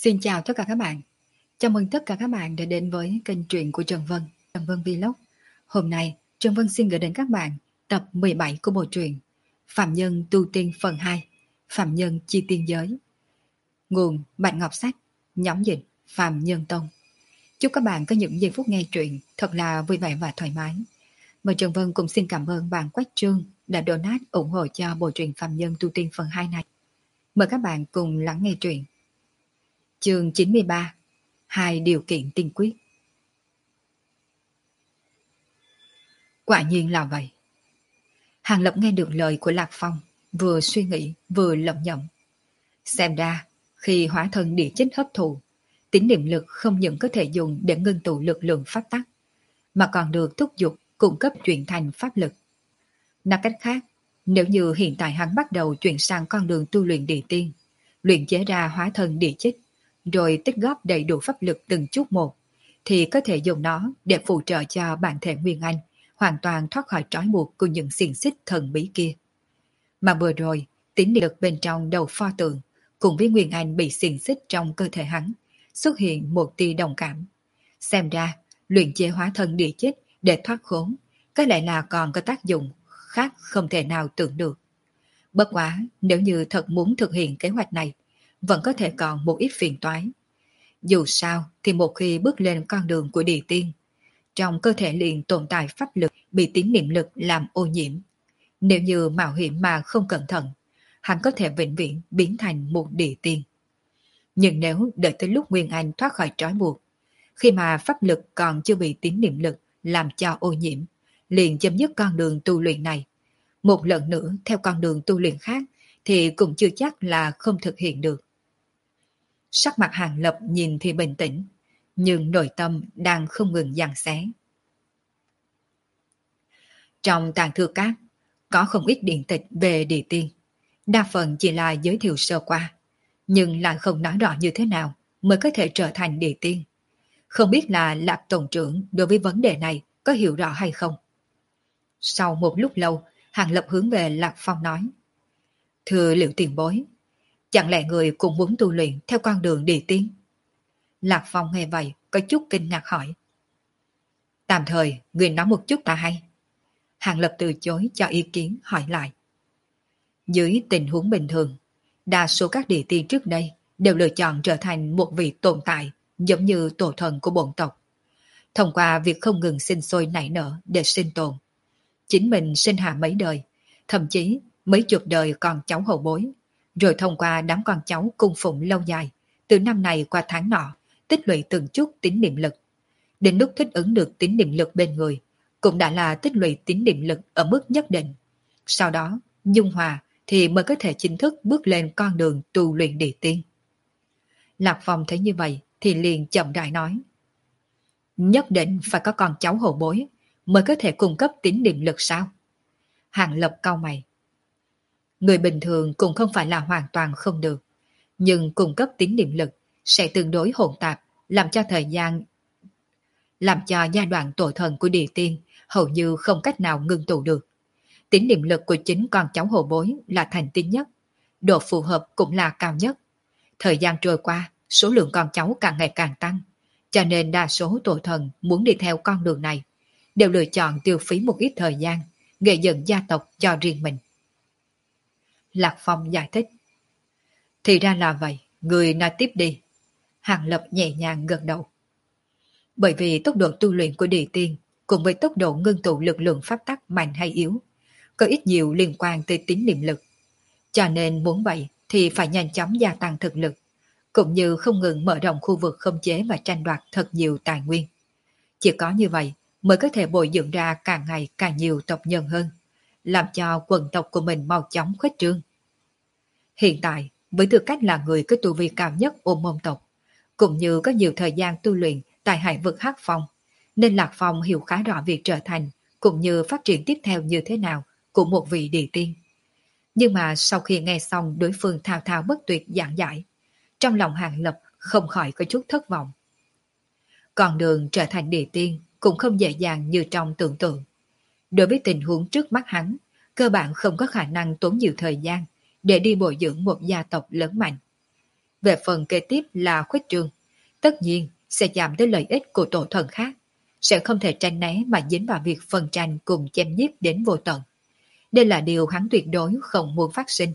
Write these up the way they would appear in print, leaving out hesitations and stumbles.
Xin chào tất cả các bạn. Chào mừng tất cả các bạn đã đến với kênh truyện của Trần Vân, Trần Vân Vlog. Hôm nay, Trần Vân xin gửi đến các bạn tập 17 của bộ truyện Phạm Nhân Tu Tiên phần 2, Phạm Nhân Chi Tiên Giới. Nguồn Bạch Ngọc Sách, nhóm dịch Phạm Nhân Tông. Chúc các bạn có những giây phút nghe truyện thật là vui vẻ và thoải mái. Và Trần Vân cũng xin cảm ơn bạn Quách Trương đã donate ủng hộ cho bộ truyện Phạm Nhân Tu Tiên phần 2 này. Mời các bạn cùng lắng nghe truyện. Chương 93. Hai điều kiện tiên quyết. Quả nhiên là vậy. Hàng Lập nghe được lời của Lạc Phong, vừa suy nghĩ vừa lẩm nhẩm. Xem ra, khi hóa thân địa chất hấp thụ, tín niệm lực không những có thể dùng để ngưng tụ lực lượng pháp tắc, mà còn được thúc giục cung cấp chuyển thành pháp lực. Nói cách khác, nếu như hiện tại hắn bắt đầu chuyển sang con đường tu luyện địa tiên, luyện chế ra hóa thân địa chất, rồi tích góp đầy đủ pháp lực từng chút một, thì có thể dùng nó để phụ trợ cho bản thể Nguyên Anh hoàn toàn thoát khỏi trói buộc của những xiềng xích thần bí kia. Mà vừa rồi, tín niệm lực bên trong đầu pho tượng cùng với Nguyên Anh bị xiềng xích trong cơ thể hắn xuất hiện một tia đồng cảm. Xem ra, luyện chế hóa thân địa chất để thoát khốn có lẽ là còn có tác dụng khác không thể nào tưởng được. Bất quá, nếu như thật muốn thực hiện kế hoạch này, vẫn có thể còn một ít phiền toái. Dù sao thì một khi bước lên con đường của địa tiên, trong cơ thể liền tồn tại pháp lực bị tín niệm lực làm ô nhiễm. Nếu như mạo hiểm mà không cẩn thận, hắn có thể vĩnh viễn biến thành một địa tiên. Nhưng nếu đợi tới lúc Nguyên Anh thoát khỏi trói buộc, khi mà pháp lực còn chưa bị tín niệm lực làm cho ô nhiễm, liền chấm dứt con đường tu luyện này. Một lần nữa theo con đường tu luyện khác thì cũng chưa chắc là không thực hiện được. Sắc mặt Hàng Lập nhìn thì bình tĩnh, nhưng nội tâm đang không ngừng giằng xé. Trong tàng thư các, có không ít điện tịch về địa tiên, đa phần chỉ là giới thiệu sơ qua, nhưng lại không nói rõ như thế nào mới có thể trở thành địa tiên. Không biết là Lạc Tổng trưởng đối với vấn đề này có hiểu rõ hay không? Sau một lúc lâu, Hàng Lập hướng về Lạc Phong nói: Thưa Liệu tiền bối, chẳng lẽ người cũng muốn tu luyện theo con đường địa tiên? Lạc Phong nghe vậy, có chút kinh ngạc hỏi. Tạm thời, người nói một chút ta hay. Hàng Lập từ chối cho ý kiến hỏi lại. Dưới tình huống bình thường, đa số các địa tiên trước đây đều lựa chọn trở thành một vị tồn tại giống như tổ thần của bổn tộc. Thông qua việc không ngừng sinh sôi nảy nở để sinh tồn, chính mình sinh hạ mấy đời, thậm chí mấy chục đời con cháu hậu bối, rồi thông qua đám con cháu cung phụng lâu dài, từ năm này qua tháng nọ, tích lũy từng chút tín niệm lực. Đến lúc thích ứng được tín niệm lực bên người, cũng đã là tích lũy tín niệm lực ở mức nhất định. Sau đó, dung hòa thì mới có thể chính thức bước lên con đường tu luyện địa tiên. Lạc Phong thấy như vậy thì liền chậm rãi nói. Nhất định phải có con cháu hậu bối mới có thể cung cấp tín niệm lực sao? Hàng Lập cau mày. Người bình thường cũng không phải là hoàn toàn không được, nhưng cung cấp tín niệm lực sẽ tương đối hỗn tạp, làm cho giai đoạn tổ thần của địa tiên hầu như không cách nào ngưng tụ được. Tín niệm lực của chính con cháu hậu bối là thành tín nhất, độ phù hợp cũng là cao nhất. Thời gian trôi qua, số lượng con cháu càng ngày càng tăng, cho nên đa số tổ thần muốn đi theo con đường này đều lựa chọn tiêu phí một ít thời gian, gây dựng gia tộc cho riêng mình. Lạc Phong giải thích. Thì ra là vậy, người nói tiếp đi. Hàng Lập nhẹ nhàng gật đầu. Bởi vì tốc độ tu luyện của địa tiên cùng với tốc độ ngưng tụ lực lượng pháp tắc mạnh hay yếu có ít nhiều liên quan tới tín niệm lực. Cho nên muốn vậy thì phải nhanh chóng gia tăng thực lực, cũng như không ngừng mở rộng khu vực khống chế và tranh đoạt thật nhiều tài nguyên. Chỉ có như vậy mới có thể bồi dưỡng ra càng ngày càng nhiều tộc nhân hơn, làm cho quần tộc của mình mau chóng khuếch trương. Hiện tại, với tư cách là người có tu vi cao nhất ôm môn tộc, cũng như có nhiều thời gian tu luyện tại hải vực Hắc Phong, nên Lạc Phong hiểu khá rõ việc trở thành cũng như phát triển tiếp theo như thế nào của một vị địa tiên. Nhưng mà sau khi nghe xong đối phương thao thao bất tuyệt giảng giải, trong lòng Hàng Lập không khỏi có chút thất vọng. Con đường trở thành địa tiên cũng không dễ dàng như trong tưởng tượng. Đối với tình huống trước mắt hắn, cơ bản không có khả năng tốn nhiều thời gian để đi bồi dưỡng một gia tộc lớn mạnh. Về phần kế tiếp là khuếch trương, tất nhiên sẽ giảm tới lợi ích của tổ thần khác, sẽ không thể tránh né mà dính vào việc phân tranh cùng chém giết đến vô tận. Đây là điều hắn tuyệt đối không muốn phát sinh.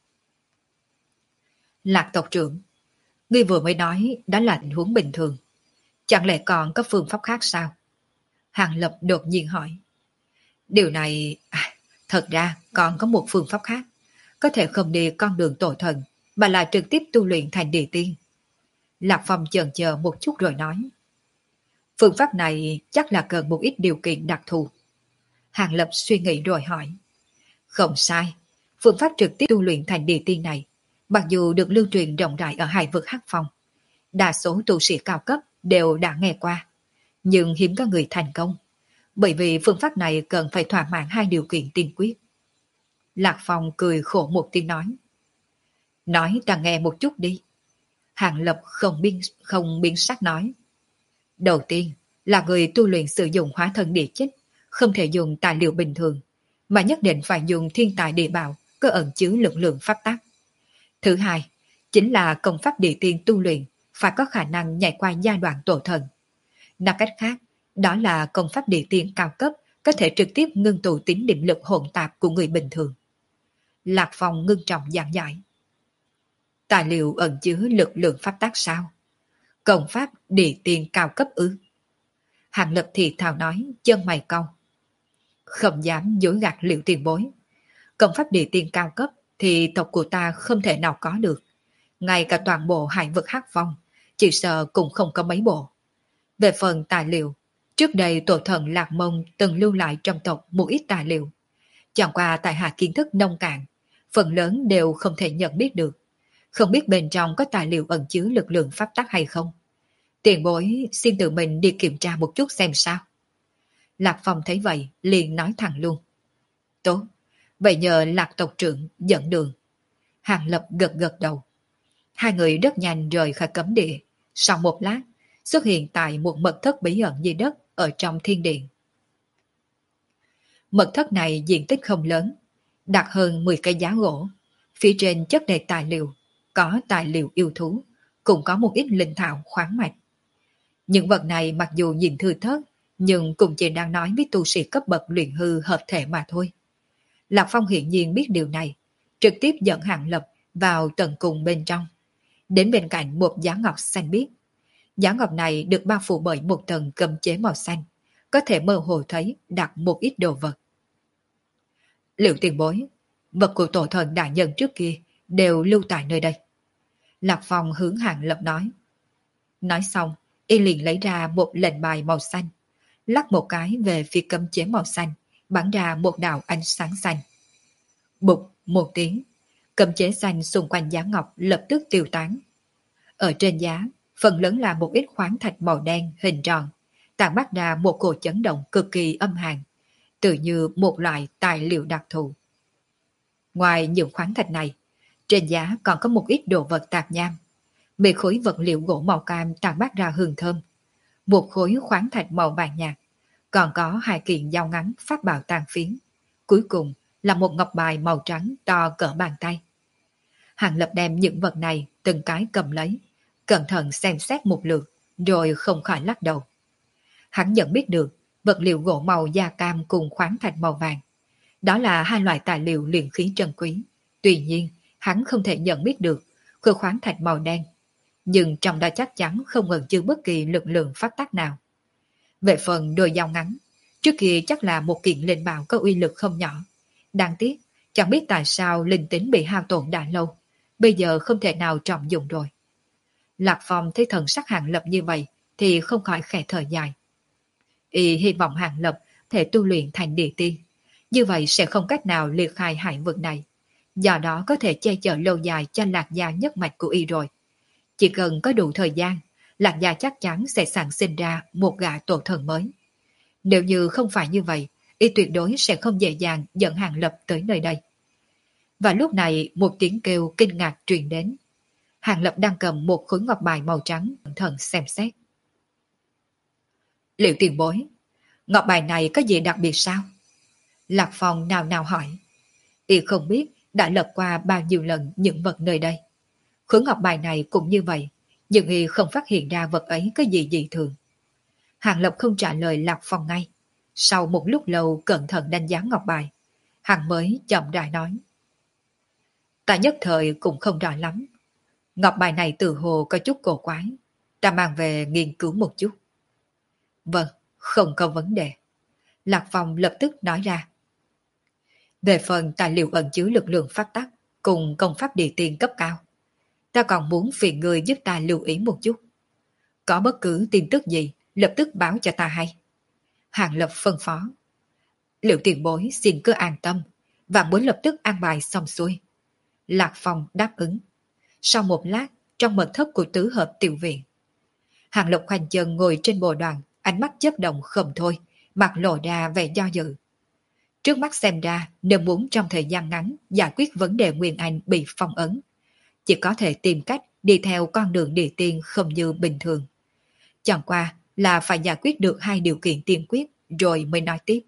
Lạc tộc trưởng, ngươi vừa mới nói đó là tình huống bình thường. Chẳng lẽ còn có phương pháp khác sao? Hàng Lập đột nhiên hỏi. Điều này, thật ra còn có một phương pháp khác. Có thể không đi con đường tổ thần, mà là trực tiếp tu luyện thành địa tiên. Lạc Phong chần chờ một chút rồi nói. Phương pháp này chắc là cần một ít điều kiện đặc thù. Hàng Lập suy nghĩ rồi hỏi. Không sai, phương pháp trực tiếp tu luyện thành địa tiên này, mặc dù được lưu truyền rộng rãi ở hải vực Hắc Phong, đa số tu sĩ cao cấp đều đã nghe qua, nhưng hiếm có người thành công, bởi vì phương pháp này cần phải thỏa mãn hai điều kiện tiên quyết. Lạc Phong cười khổ một tiếng nói. Nói ta nghe một chút đi. Hàng Lập không biến sắc nói. Đầu tiên là người tu luyện sử dụng hóa thân địa chích, không thể dùng tài liệu bình thường, mà nhất định phải dùng thiên tài địa bảo có ẩn chứa lực lượng pháp tắc. Thứ hai, chính là công pháp địa tiên tu luyện phải có khả năng nhảy qua giai đoạn tổ thần. Nói cách khác, đó là công pháp địa tiên cao cấp có thể trực tiếp ngưng tụ tính định lực hỗn tạp của người bình thường. Lạc Phong ngưng trọng giảng giải. Tài liệu ẩn chứa lực lượng pháp tắc sao? Công pháp địa tiên cao cấp ư? Hàng Lập thì thào nói, chân mày cau. Không dám dối gạt Liệu tiền bối. Công pháp địa tiên cao cấp thì tộc của ta không thể nào có được. Ngay cả toàn bộ hải vực Hắc Phong, chỉ sợ cũng không có mấy bộ. Về phần tài liệu, trước đây tổ thần Lạc Mông từng lưu lại trong tộc một ít tài liệu. Chẳng qua tại hạ kiến thức nông cạn, phần lớn đều không thể nhận biết được. Không biết bên trong có tài liệu ẩn chứa lực lượng pháp tắc hay không. Tiền bối xin tự mình đi kiểm tra một chút xem sao. Lạc Phong thấy vậy liền nói thẳng luôn. Tốt, vậy nhờ Lạc tộc trưởng dẫn đường. Hàng Lập gật gật đầu. Hai người rất nhanh rời khỏi cấm địa. Sau một lát, xuất hiện tại một mật thất bí ẩn dưới đất ở trong thiên điện. Mật thất này diện tích không lớn, đặt hơn 10 cây giá gỗ. Phía trên chất đầy tài liệu, có tài liệu yêu thú, cũng có một ít linh thảo khoáng mạch. Những vật này mặc dù nhìn thư thớt, nhưng cũng chỉ đang nói với tu sĩ cấp bậc luyện hư hợp thể mà thôi. Lạc Phong hiển nhiên biết điều này, trực tiếp dẫn Hàng Lập vào tận cùng bên trong. Đến bên cạnh một giá ngọc xanh biếc. Giá ngọc này được bao phủ bởi một tầng cấm chế màu xanh, có thể mơ hồ thấy đặt một ít đồ vật. Liệu tiền bối, vật của tổ thần đại nhân trước kia đều lưu tại nơi đây. Lạc Phong hướng Hàng Lập nói. Nói xong, y liền lấy ra một lệnh bài màu xanh, lắc một cái về phía cấm chế màu xanh, bắn ra một đạo ánh sáng xanh. Bụp một tiếng, cấm chế xanh xung quanh giá ngọc lập tức tiêu tán. Ở trên giá, phần lớn là một ít khoáng thạch màu đen hình tròn, tản mát ra một cổ chấn động cực kỳ âm hàn, tự như một loại tài liệu đặc thù. Ngoài những khoáng thạch này, trên giá còn có một ít đồ vật tạp nham. Mấy khối vật liệu gỗ màu cam tản mát ra hương thơm, một khối khoáng thạch màu vàng nhạt, còn có hai kiện dao ngắn pháp bảo tàn phiến. Cuối cùng là một ngọc bài màu trắng to cỡ bàn tay. Hàng Lập đem những vật này từng cái cầm lấy, cẩn thận xem xét một lượt, rồi không khỏi lắc đầu. Hắn nhận biết được vật liệu gỗ màu da cam cùng khoáng thạch màu vàng. Đó là hai loại tài liệu luyện khí trân quý. Tuy nhiên, hắn không thể nhận biết được khối khoáng thạch màu đen. Nhưng trong đó chắc chắn không ẩn chứa bất kỳ lực lượng pháp tắc nào. Về phần đôi dao ngắn, trước kia chắc là một kiện linh bảo có uy lực không nhỏ. Đáng tiếc, chẳng biết tại sao linh tính bị hao tổn đã lâu, bây giờ không thể nào trọng dụng rồi. Lạc Phong thấy thần sắc Hàng Lập như vậy thì không khỏi khẽ thở dài. Y hy vọng Hàng Lập thể tu luyện thành địa tiên, như vậy sẽ không cách nào liệt khai hải vực này, do đó có thể che chở lâu dài cho Lạc gia nhất mạch của Y rồi. Chỉ cần có đủ thời gian, Lạc gia chắc chắn sẽ sản sinh ra một gã tổ thần mới. Nếu như không phải như vậy, Y tuyệt đối sẽ không dễ dàng dẫn Hàng Lập tới nơi đây. Và lúc này một tiếng kêu kinh ngạc truyền đến. Hàng Lập đang cầm một khối ngọc bài màu trắng, cẩn thận xem xét. Liệu tiền bối, ngọc bài này có gì đặc biệt sao? Lạc Phong nào nào hỏi. Y không biết đã lật qua bao nhiêu lần những vật nơi đây. Khối ngọc bài này cũng như vậy, nhưng y không phát hiện ra vật ấy có gì dị thường. Hàng Lập không trả lời Lạc Phong ngay. Sau một lúc lâu cẩn thận đánh giá ngọc bài, hắn mới chậm rãi nói. Ta nhất thời cũng không rõ lắm. Ngọc bài này từ hồ có chút cổ quái. Ta mang về nghiên cứu một chút. Vâng, không có vấn đề. Lạc Phong lập tức nói ra. Về phần tài liệu ẩn chứa lực lượng pháp tắc cùng công pháp địa tiên cấp cao, ta còn muốn phiền người giúp ta lưu ý một chút. Có bất cứ tin tức gì, lập tức báo cho ta hay. Hàng Lập phân phó. Liệu tiền bối xin cứ an tâm, và muốn lập tức an bài xong xuôi. Lạc Phong đáp ứng. Sau một lát, trong mật thất của tứ hợp tiểu viện, Hàng Lập khoanh chân ngồi trên bồ đoàn, ánh mắt chớp động không thôi, mặt lộ ra vẻ do dự. Trước mắt xem ra, nếu muốn trong thời gian ngắn giải quyết vấn đề Nguyên Anh bị phong ấn, chỉ có thể tìm cách đi theo con đường địa tiên không như bình thường. Chẳng qua là phải giải quyết được hai điều kiện tiên quyết rồi mới nói tiếp.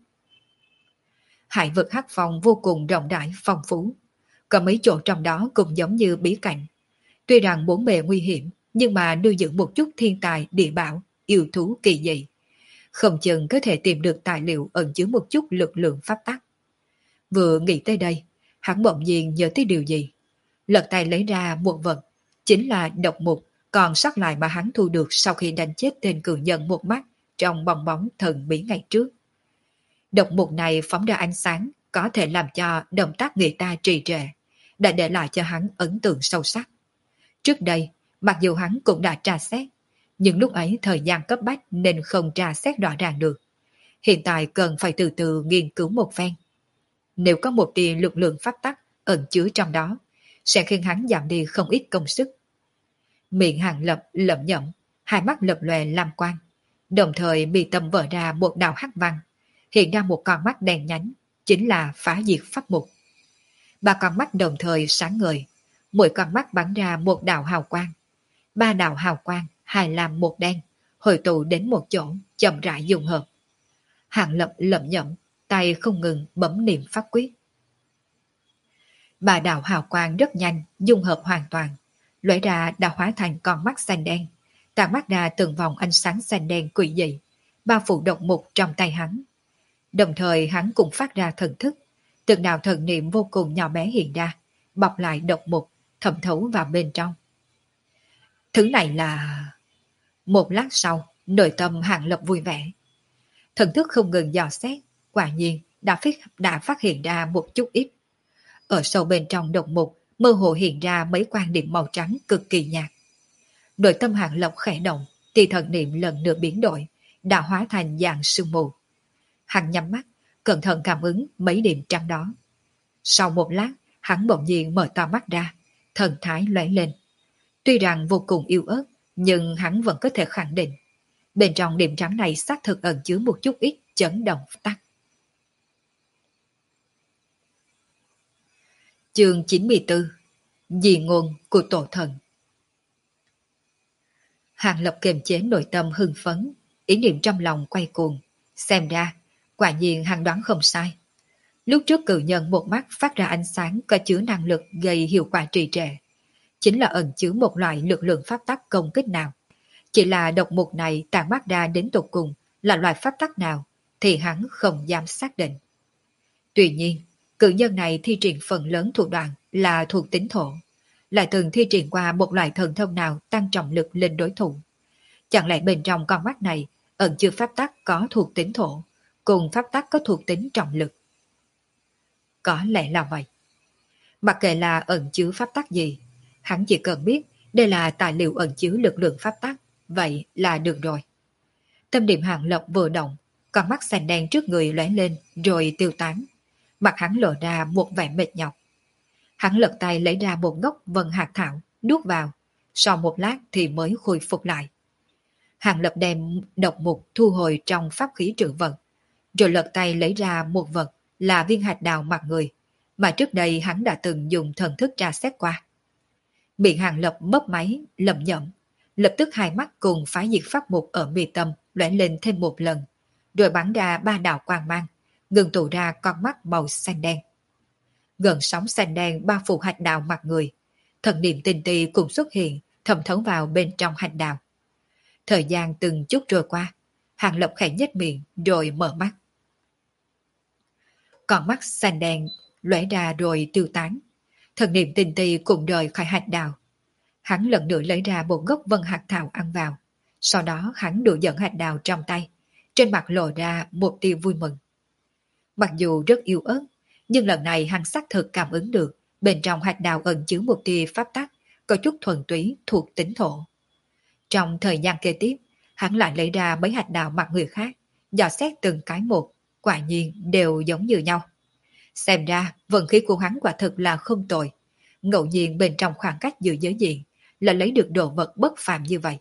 Hải vực Hắc Phong vô cùng rộng rãi phong phú, có mấy chỗ trong đó cũng giống như bí cảnh. Tuy rằng bốn bề nguy hiểm, nhưng mà nuôi dưỡng một chút thiên tài địa bảo, yêu thú kỳ dị. Không chừng có thể tìm được tài liệu ẩn chứa một chút lực lượng pháp tắc. Vừa nghĩ tới đây, hắn bỗng nhiên nhớ tới điều gì. Lật tay lấy ra một vật, chính là độc mục còn sót lại mà hắn thu được sau khi đánh chết tên cử nhân một mắt trong bong bóng thần bí ngày trước. Độc mục này phóng ra ánh sáng, có thể làm cho động tác người ta trì trệ, đã để lại cho hắn ấn tượng sâu sắc. Trước đây, mặc dù hắn cũng đã tra xét, nhưng lúc ấy thời gian cấp bách nên không tra xét rõ ràng được. Hiện tại cần phải từ từ nghiên cứu một phen. Nếu có một tia lực lượng pháp tắc ẩn chứa trong đó, sẽ khiến hắn giảm đi không ít công sức. Miệng Hàng Lập lẩm nhẩm, hai mắt lập lòe lam quang, đồng thời mi tâm vỡ ra một đạo hắc văn, hiện ra một con mắt đen nhánh, chính là phá diệt pháp mục. Ba con mắt đồng thời sáng ngời, mỗi con mắt bắn ra một đạo hào quang. Ba đạo hào quang, hai lam một đen, hội tụ đến một chỗ, chậm rãi dung hợp. Hàng Lập lẩm nhẩm, tay không ngừng bấm niệm pháp quyết. Ba đạo hào quang rất nhanh, dung hợp hoàn toàn, lóe ra đã hóa thành con mắt xanh đen, tàn mắt ra từng vòng ánh sáng xanh đen quỷ dị, bao phủ độc mục trong tay hắn. Đồng thời hắn cũng phát ra thần thức, từng đạo thần niệm vô cùng nhỏ bé hiện ra, bọc lại độc mục, thẩm thấu vào bên trong. Thứ này là... Một lát sau, nội tâm Hàng Lập vui vẻ. Thần thức không ngừng dò xét, quả nhiên đã phát hiện ra một chút ít. Ở sâu bên trong độc mục, mơ hồ hiện ra mấy quan điểm màu trắng cực kỳ nhạt. Nội tâm Hàng Lập khẽ động, thì thần niệm lần nữa biến đổi, đã hóa thành dạng sương mù. Hắn nhắm mắt, cẩn thận cảm ứng mấy điểm trắng đó. Sau một lát, hắn bỗng nhiên mở to mắt ra, thần thái lóe lên. Tuy rằng vô cùng yếu ớt, nhưng hắn vẫn có thể khẳng định. Bên trong điểm trắng này xác thực ẩn chứa một chút ít chấn động tắc. Chương 94. Dị ngôn của tổ thần. Hàng Lập kiềm chế nội tâm hưng phấn, ý niệm trong lòng quay cuồng. Xem ra, quả nhiên hắn đoán không sai. Lúc trước cự nhân một mắt phát ra ánh sáng có chứa năng lực gây hiệu quả trì trệ. Chính là ẩn chứa một loại lực lượng pháp tắc công kích nào. Chỉ là độc mục này tàn mắt ra đến tột cùng là loại pháp tắc nào thì hắn không dám xác định. Tuy nhiên, cự nhân này thi triển phần lớn thủ đoạn là thuộc tính thổ, lại từng thi triển qua một loại thần thông nào tăng trọng lực lên đối thủ. Chẳng lẽ bên trong con mắt này ẩn chứa pháp tắc có thuộc tính thổ, cùng pháp tắc có thuộc tính trọng lực? Có lẽ là vậy. Mặc kệ là ẩn chứa pháp tắc gì, hắn chỉ cần biết đây là tài liệu ẩn chứa lực lượng pháp tắc, vậy là được rồi. Tâm điểm Hàng Lập vừa động, con mắt xanh đen trước người lóe lên rồi tiêu tán. Mặt hắn lộ ra một vẻ mệt nhọc. Hắn lật tay lấy ra một gốc vân hạt thảo, nuốt vào, sau một lát thì mới khôi phục lại. Hàng Lập đem độc mục thu hồi trong pháp khí trữ vật, rồi lật tay lấy ra một vật là viên hạt đào mặt người, mà trước đây hắn đã từng dùng thần thức tra xét qua. Miệng Hàng Lập mấp máy, lẩm nhẩm, lập tức hai mắt cùng phá diệt pháp mục ở mi tâm lóe lên thêm một lần, rồi bắn ra ba đạo quang mang, ngừng tụ ra con mắt màu xanh đen. Gần sóng xanh đen bao phủ hạt đào mặt người, thần niệm tinh ti cũng xuất hiện, thẩm thấu vào bên trong hạch đào. Thời gian từng chút trôi qua, Hàng Lập khẽ nhếch miệng rồi mở mắt. Con mắt xanh đen lóe ra rồi tiêu tán. Thần niệm tinh ti cũng rời khỏi hạch đào. Hắn lần nữa lấy ra một gốc vân hạt thảo ăn vào. Sau đó hắn đùa dẫn hạt đào trong tay. Trên mặt lộ ra một tia vui mừng. Mặc dù rất yếu ớt, nhưng lần này hắn xác thực cảm ứng được bên trong hạt đào ẩn chứa một tia pháp tắc có chút thuần túy thuộc tính thổ. Trong thời gian kế tiếp, hắn lại lấy ra mấy hạt đào mặt người khác, dò xét từng cái một, quả nhiên đều giống như nhau. Xem ra vận khí của hắn quả thực là không tồi. Ngẫu nhiên bên trong khoảng cách giữa giới diện là lấy được đồ vật bất phàm như vậy.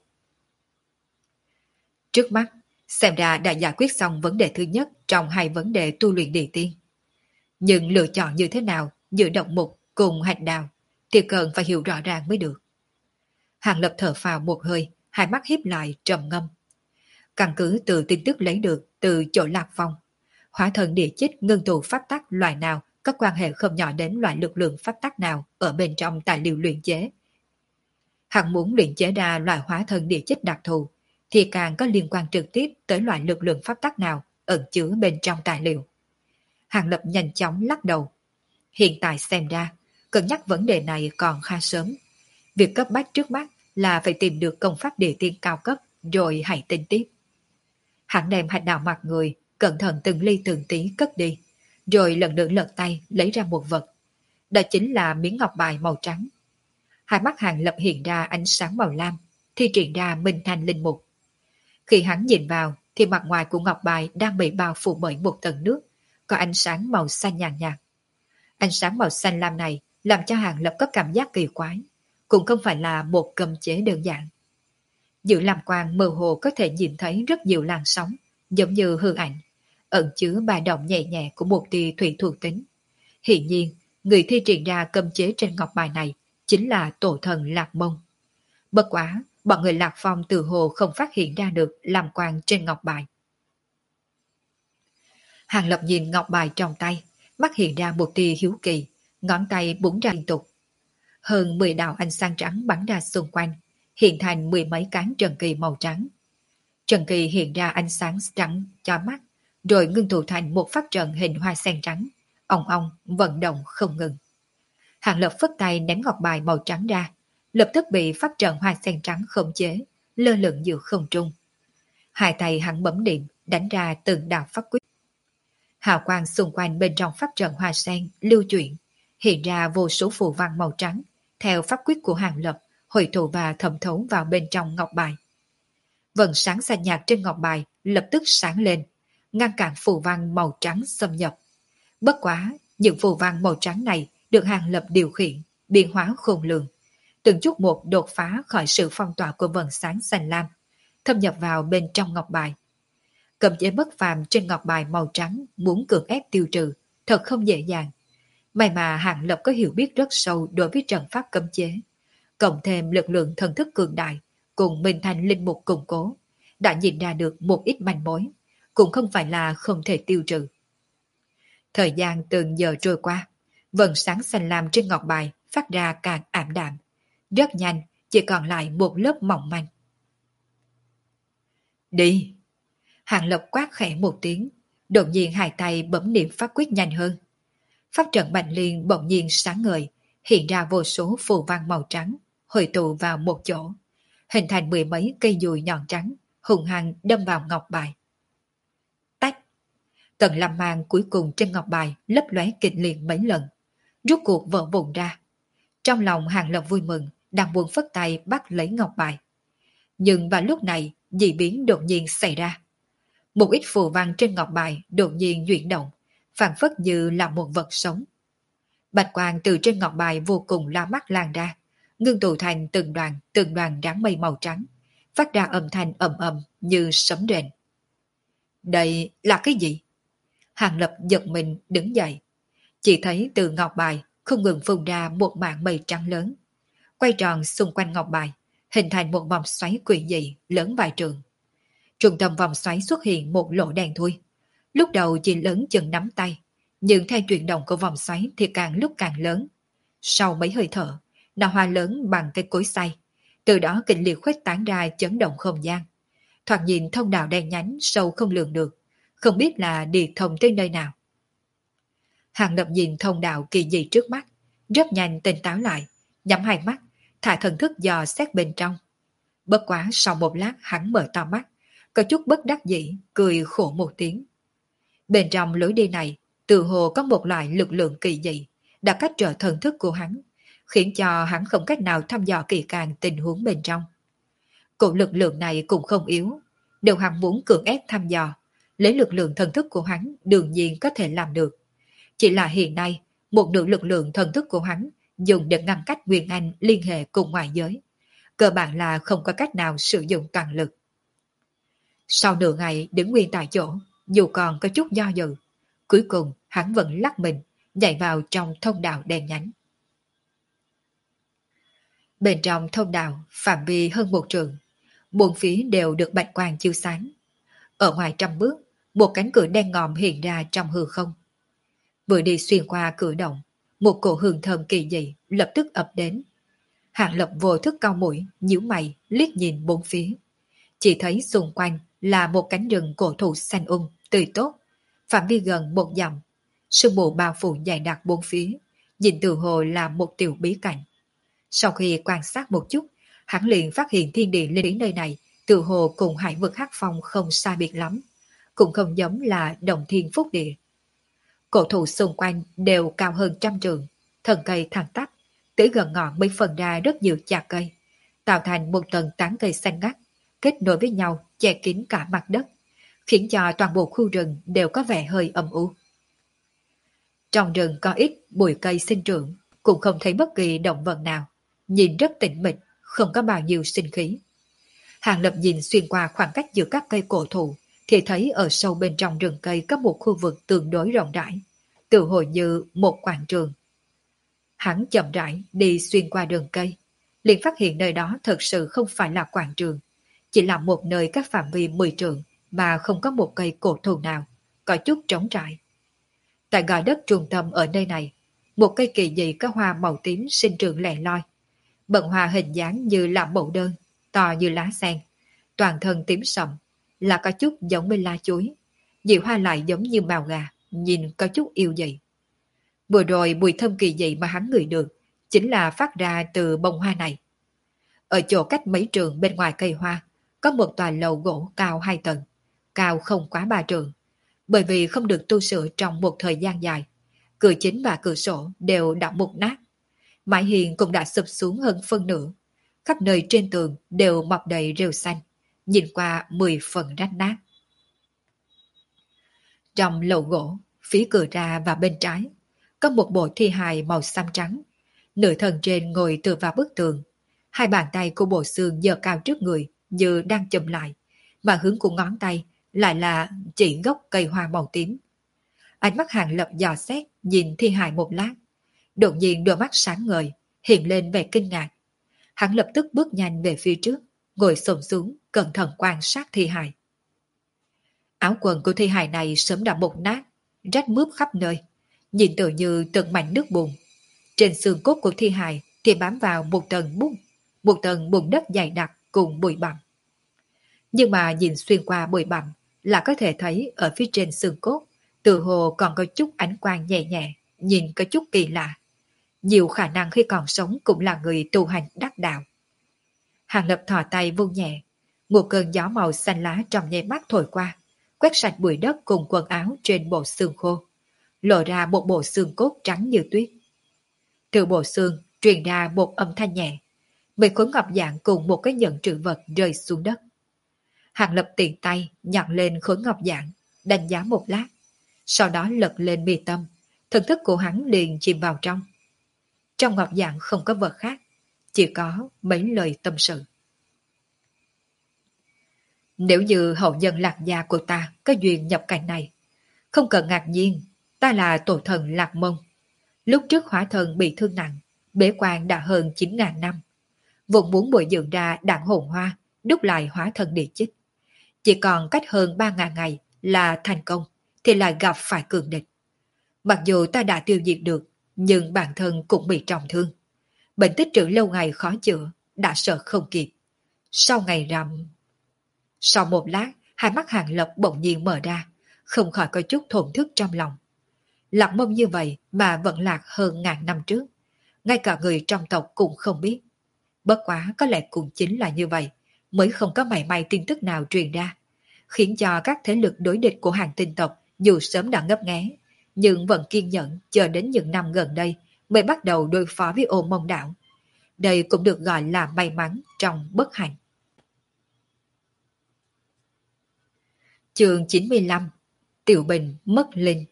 Trước mắt, xem ra đã giải quyết xong vấn đề thứ nhất trong hai vấn đề tu luyện địa tiên. Nhưng lựa chọn như thế nào giữa động mục cùng hạt đào thì cần phải hiểu rõ ràng mới được. Hàng Lập thở phào một hơi, hai mắt híp lại trầm ngâm. Căn cứ từ tin tức lấy được từ chỗ Lạc Phong, hóa thần địa chích ngưng tụ pháp tắc loại nào có quan hệ không nhỏ đến loại lực lượng pháp tắc nào ở bên trong tài liệu luyện chế. Hắn muốn luyện chế ra loại hóa thần địa chích đặc thù thì càng có liên quan trực tiếp tới loại lực lượng pháp tắc nào ẩn chứa bên trong tài liệu. Hàng Lập nhanh chóng lắc đầu. Hiện tại xem ra, cân nhắc vấn đề này còn khá sớm. Việc cấp bách trước mắt là phải tìm được công pháp địa tiên cao cấp rồi hãy tính tiếp. Hắn đem hạt đào mặt người, cẩn thận từng ly từng tí cất đi, rồi lần nữa lật tay lấy ra một vật. Đó chính là miếng ngọc bài màu trắng. Hai mắt Hàng Lập hiện ra ánh sáng màu lam, thi triển ra minh thanh linh mục. Khi hắn nhìn vào thì mặt ngoài của ngọc bài đang bị bao phủ bởi một tầng nước, có ánh sáng màu xanh nhàn nhạt. Ánh sáng màu xanh lam này làm cho Hàng Lập có cảm giác kỳ quái, cũng không phải là một cấm chế đơn giản. Giữa lam quang mơ hồ có thể nhìn thấy rất nhiều làn sóng, giống như hư ảnh, ẩn chứa ba động nhẹ nhẹ của một tia thủy thuộc tính. Hiển nhiên, người thi triển ra cấm chế trên ngọc bài này chính là tổ thần Lạc Mông. Bất quá, bọn người Lạc Phong từ hồ không phát hiện ra được lam quang trên ngọc bài. Hàng Lập nhìn ngọc bài trong tay, mắt hiện ra một tia hiếu kỳ, ngón tay búng ra liên tục. Hơn 10 đạo ánh sáng trắng bắn ra xung quanh, hiện thành 10 mấy cán trần kỳ màu trắng. Trần kỳ hiện ra ánh sáng trắng cho mắt, rồi ngưng tụ thành một pháp trận hình hoa sen trắng, ong ong vận động không ngừng. Hàng Lập phất tay ném ngọc bài màu trắng ra, lập tức bị pháp trận hoa sen trắng khống chế, lơ lửng giữa không trung. Hai tay hắn bấm điểm, đánh ra từng đạo pháp quyết. Hào quang xung quanh bên trong pháp trận hoa sen lưu chuyển, hiện ra vô số phù văn màu trắng, theo pháp quyết của Hàng Lập, hội tụ và thẩm thấu vào bên trong ngọc bài. Vầng sáng xanh nhạt trên ngọc bài lập tức sáng lên, ngăn cản phù văn màu trắng xâm nhập. Bất quá, những phù văn màu trắng này được Hàng Lập điều khiển, biến hóa khôn lường, từng chút một đột phá khỏi sự phong tỏa của vầng sáng xanh lam, thâm nhập vào bên trong ngọc bài. Cấm chế bất phàm trên ngọc bài màu trắng muốn cưỡng ép tiêu trừ, thật không dễ dàng. May mà Hàng Lập có hiểu biết rất sâu đối với trận pháp cấm chế, cộng thêm lực lượng thần thức cường đại, cùng minh thành linh mục củng cố, đã nhìn ra được một ít manh mối, cũng không phải là không thể tiêu trừ. Thời gian từng giờ trôi qua, vầng sáng xanh lam trên ngọc bài phát ra càng ảm đạm, rất nhanh chỉ còn lại một lớp mỏng manh. Đi! Hàng Lập quát khẽ một tiếng, đột nhiên hai tay bấm niệm pháp quyết nhanh hơn. Pháp trận Bạch Liên bỗng nhiên sáng ngời, hiện ra vô số phù văn màu trắng, hội tụ vào một chỗ, hình thành 10 mấy cây dùi nhọn trắng, hùng hăng đâm vào ngọc bài. Tách! Tầng lam mang cuối cùng trên ngọc bài lấp lóe kịch liệt mấy lần, rút cuộc vỡ vụn ra. Trong lòng Hàng Lập vui mừng, đang buông phất tay bắt lấy ngọc bài. Nhưng vào lúc này, dị biến đột nhiên xảy ra. Một ít phù văn trên ngọc bài đột nhiên chuyển động, phản phất như là một vật sống. Bạch quang từ trên ngọc bài vô cùng la mắt lan ra, ngưng tụ thành từng đoàn đám mây màu trắng, phát ra âm thanh ầm ầm như sấm rền. Đây là cái gì? Hàng Lập giật mình đứng dậy, chỉ thấy từ ngọc bài không ngừng phun ra một mảng mây trắng lớn, quay tròn xung quanh ngọc bài, hình thành một vòng xoáy quỷ dị lớn vài trường. Trung tâm vòng xoáy xuất hiện một lỗ đen thui. Lúc đầu chỉ lớn chừng nắm tay, nhưng theo chuyển động của vòng xoáy thì càng lúc càng lớn. Sau mấy hơi thở, là hoa lớn bằng cây cối xay, từ đó kịch liệt khuếch tán ra chấn động không gian. Thoạt nhìn thông đạo đen nhánh sâu không lường được, không biết là đi thông tới nơi nào. Hàng Lập nhìn thông đạo kỳ dị trước mắt, rất nhanh tỉnh táo lại, nhắm hai mắt, thả thần thức dò xét bên trong. Bất quá sau một lát hắn mở to mắt, có chút bất đắc dĩ, cười khổ một tiếng. Bên trong lối đi này, tự hồ có một loại lực lượng kỳ dị, đã cách trở thần thức của hắn, khiến cho hắn không cách nào thăm dò kỳ càng tình huống bên trong. Cổ lực lượng này cũng không yếu, nếu hắn muốn cưỡng ép thăm dò, lấy lực lượng thần thức của hắn đương nhiên có thể làm được. Chỉ là hiện nay, một nửa lực lượng thần thức của hắn dùng để ngăn cách Nguyên Anh liên hệ cùng ngoại giới. Cơ bản là không có cách nào sử dụng toàn lực. Sau nửa ngày đứng nguyên tại chỗ, dù còn có chút do dự, cuối cùng hắn vẫn lắc mình, nhảy vào trong thông đạo đen nhánh. Bên trong thông đạo, phạm vi hơn 1 trượng, bốn phía đều được bạch quang chiếu sáng. Ở ngoài 100 bước, một cánh cửa đen ngòm hiện ra trong hư không. Vừa đi xuyên qua cửa động, một cổ hương thơm kỳ dị lập tức ập đến. Hạng Lập vô thức cau mũi, nhíu mày, liếc nhìn bốn phía. Chỉ thấy xung quanh là một cánh rừng cổ thụ xanh tươi tốt, phạm vi gần 1 dặm, sương mù bao phủ dày đặc bốn phía, nhìn từ hồ là một tiểu bí cảnh. Sau khi quan sát một chút, hắn liền phát hiện thiên địa lên đến nơi này, từ hồ cùng hải vực hắc phong không xa biệt lắm, cũng không giống là động thiên phúc địa. Cổ thụ xung quanh đều cao hơn 100 trượng, thân cây thẳng tắp, tới gần ngọn mới phân ra rất nhiều chạc cây, tạo thành một tầng tán cây xanh ngắt, kết nối với nhau che kín cả mặt đất, khiến cho toàn bộ khu rừng đều có vẻ hơi âm u. Trong rừng có ít bụi cây sinh trưởng, cũng không thấy bất kỳ động vật nào, nhìn rất tĩnh mịch, không có bao nhiêu sinh khí. Hàng Lập nhìn xuyên qua khoảng cách giữa các cây cổ thụ, thì thấy ở sâu bên trong rừng cây có một khu vực tương đối rộng rãi, tự hồ như một quảng trường. Hắn chậm rãi đi xuyên qua rừng cây, liền phát hiện nơi đó thật sự không phải là quảng trường, chỉ là một nơi các phạm vi 10 trượng mà không có một cây cổ thụ nào, có chút trống trải. Tại gò đất trung tâm ở nơi này, một cây kỳ dị có hoa màu tím sinh trưởng lẻ loi. Bận hoa hình dáng như là mẫu đơn, to như lá sen, toàn thân tím sậm, là có chút giống với lá chuối. Diệu hoa lại giống như mào gà, nhìn có chút yêu dị. Vừa rồi mùi thơm kỳ dị mà hắn ngửi được, chính là phát ra từ bông hoa này. Ở chỗ cách mấy trượng bên ngoài cây hoa, có một tòa lầu gỗ cao 2 tầng, cao không quá 3 trượng. Bởi vì không được tu sửa trong một thời gian dài, cửa chính và cửa sổ đều đã mục nát. Mái hiên cũng đã sụp xuống hơn phân nửa. Khắp nơi trên tường đều mọc đầy rêu xanh, nhìn qua 10 phần rách nát. Trong lầu gỗ, phía cửa ra và bên trái, có một bộ thi hài màu xám trắng. Nửa thân trên ngồi tựa vào bức tường. Hai bàn tay của bộ xương giơ cao trước người như đang chùm lại, mà hướng của ngón tay lại là chỉ gốc cây hoa màu tím. Ánh mắt Hàng Lập dò xét nhìn thi hài một lát, đột nhiên đôi mắt sáng ngời, hiện lên vẻ kinh ngạc. Hắn lập tức bước nhanh về phía trước, ngồi xổm xuống, cẩn thận quan sát thi hài. Áo quần của thi hài này sớm đã mục nát, rách mướp khắp nơi, nhìn tự như từng mảnh nước bùn. Trên xương cốt của thi hài thì bám vào một tầng bùn đất dày đặc cùng bụi bặm. Nhưng mà nhìn xuyên qua bụi bặm là có thể thấy ở phía trên xương cốt, tự hồ còn có chút ánh quang nhẹ nhẹ, nhìn có chút kỳ lạ. Nhiều khả năng khi còn sống cũng là người tu hành đắc đạo. Hàng Lập thò tay vung nhẹ, một cơn gió màu xanh lá trong nháy mắt thổi qua, quét sạch bụi đất cùng quần áo trên bộ xương khô, lộ ra một bộ xương cốt trắng như tuyết. Từ bộ xương truyền ra một âm thanh nhẹ, mấy khối ngọc dạng cùng một cái nhẫn trữ vật rơi xuống đất. Hàng Lập tiện tay nhặt lên khối ngọc dạng, đánh giá một lát, sau đó lật lên mi tâm, thần thức của hắn liền chìm vào trong. Trong ngọc dạng không có vật khác, chỉ có mấy lời tâm sự. Nếu như hậu nhân Lạc gia của ta có duyên nhập cảnh này, không cần ngạc nhiên, ta là tổ thần Lạc Mông. Lúc trước hóa thần bị thương nặng, bế quan đã hơn 9.000 năm. Vùng muốn bồi dưỡng ra đạn hồn hoa, đúc lại hóa thần địa chích. Chỉ còn cách hơn 3.000 ngày là thành công, thì lại gặp phải cường địch. Mặc dù ta đã tiêu diệt được, nhưng bản thân cũng bị trọng thương. Bệnh tích trữ lâu ngày khó chữa, đã sợ không kịp. Sau ngày rằm... Sau một lát, hai mắt Hàng Lập bỗng nhiên mở ra, không khỏi có chút thổn thức trong lòng. Lạc Mông như vậy mà vẫn lạc hơn ngàn năm trước. Ngay cả người trong tộc cũng không biết. Bất quá có lẽ cũng chính là như vậy, mới không có mảy may tin tức nào truyền ra, khiến cho các thế lực đối địch của hàng tinh tộc dù sớm đã ngấp nghé, nhưng vẫn kiên nhẫn chờ đến những năm gần đây mới bắt đầu đối phó với Ô Mông Đảo. Đây cũng được gọi là may mắn trong bất hạnh. Chương 95: Tiểu Bình mất linh.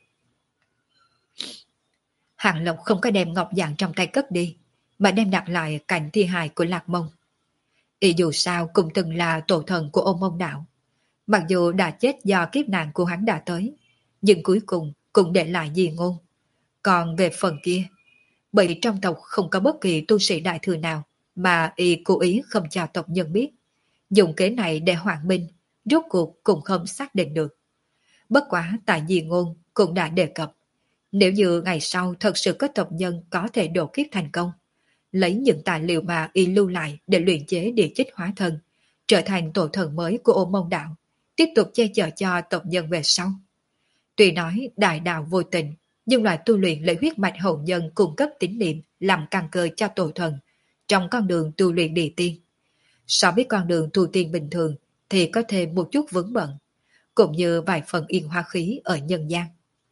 Hàng Lộc không có đem ngọc dạng trong tay cất đi, mà đem đặt lại cạnh thi hài của Lạc Mông. Y dù sao cũng từng là tổ thần của Ô Mông Đảo. Mặc dù đã chết do kiếp nạn của hắn đã tới, nhưng cuối cùng cũng để lại di ngôn. Còn về phần kia, bởi trong tộc không có bất kỳ tu sĩ đại thừa nào mà y cố ý không cho tộc nhân biết. Dùng kế này để hoãn minh, rốt cuộc cũng không xác định được. Bất quá tại di ngôn cũng đã đề cập, nếu như ngày sau thật sự có tộc nhân có thể độ kiếp thành công, lấy những tài liệu mà y lưu lại để luyện chế địa chích hóa thân, trở thành tổ thần mới của Ô Mông Đạo, tiếp tục che chở cho tộc nhân về sau. Tuy nói đại đạo vô tình, nhưng loại tu luyện lấy huyết mạch hậu nhân cung cấp tín niệm làm căn cơ cho tổ thần trong con đường tu luyện địa tiên. So với con đường tu tiên bình thường thì có thêm một chút vướng bận, cũng như vài phần yên hoa khí ở nhân gian.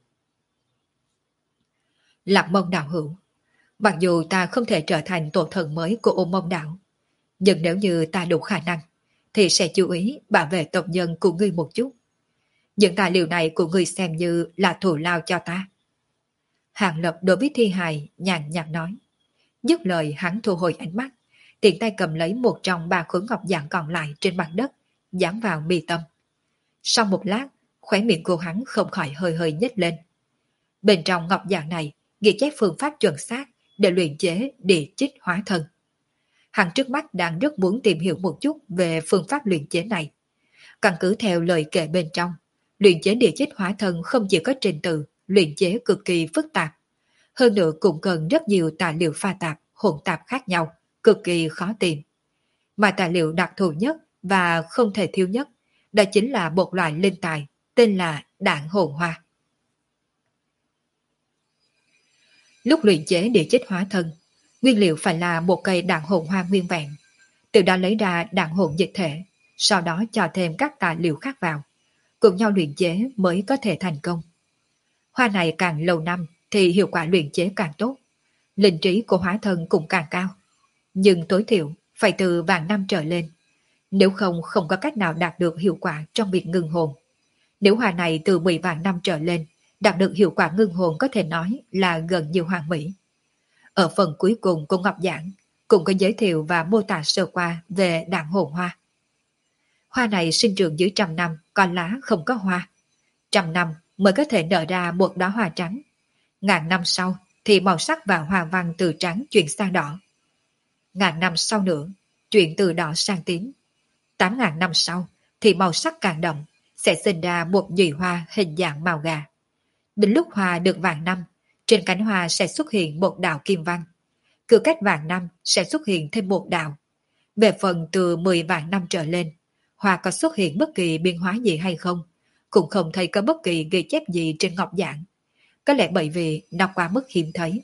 Lạc Mông đạo hữu, mặc dù ta không thể trở thành tổ thần mới của Ô Mông Đạo, nhưng nếu như ta đủ khả năng, thì sẽ chú ý bảo vệ tộc nhân của ngươi một chút. Những tài liệu này của ngươi xem như là thù lao cho ta. Hàng Lập đối với thi hài nhàn nhạt nói. Dứt lời hắn thu hồi ánh mắt, tiện tay cầm lấy một trong ba khối ngọc dạng còn lại trên mặt đất, dán vào mi tâm. Sau một lát, khóe miệng của hắn không khỏi hơi hơi nhếch lên. Bên trong ngọc dạng này ghi chép phương pháp chuẩn xác để luyện chế địa chích hóa thân. Hắn trước mắt đang rất muốn tìm hiểu một chút về phương pháp luyện chế này. Căn cứ theo lời kể bên trong, luyện chế địa chích hóa thân không chỉ có trình tự luyện chế cực kỳ phức tạp, hơn nữa cũng cần rất nhiều tài liệu pha tạp, hỗn tạp khác nhau, cực kỳ khó tìm. Mà tài liệu đặc thù nhất và không thể thiếu nhất, đó chính là một loại linh tài tên là đạn hồn hoa. Lúc luyện chế địa chích hóa thân, nguyên liệu phải là một cây đạn hồn hoa nguyên vẹn, từ đó lấy ra đạn hồn dịch thể, sau đó cho thêm các tài liệu khác vào, cùng nhau luyện chế mới có thể thành công. Hoa này càng lâu năm thì hiệu quả luyện chế càng tốt, linh trí của hóa thân cũng càng cao, nhưng tối thiểu phải từ vạn năm trở lên, nếu không không có cách nào đạt được hiệu quả trong việc ngưng hồn. Nếu hoa này từ 10 vạn năm trở lên, đạt được hiệu quả ngưng hồn có thể nói là gần như hoàn mỹ. Ở phần cuối cùng của Ngọc Giảng cũng có giới thiệu và mô tả sơ qua về đạn hồn hoa. Hoa này sinh trưởng dưới 100 năm, còn lá không có hoa. 100 năm mới có thể nở ra một đóa hoa trắng. Ngàn năm sau thì màu sắc và hoa văn từ trắng chuyển sang đỏ. Ngàn năm sau nữa, chuyển từ đỏ sang tím. 8.000 năm sau thì màu sắc càng đậm, sẽ sinh ra một nhụy hoa hình dạng màu gà. Đến lúc hoa được vạn năm, trên cánh hoa sẽ xuất hiện một đạo kim văn. Cứ cách vạn năm sẽ xuất hiện thêm một đạo. Về phần từ 10 vạn năm trở lên, hoa có xuất hiện bất kỳ biến hóa gì hay không, cũng không thấy có bất kỳ ghi chép gì trên ngọc giảng. Có lẽ bởi vì nó quá mức hiếm thấy.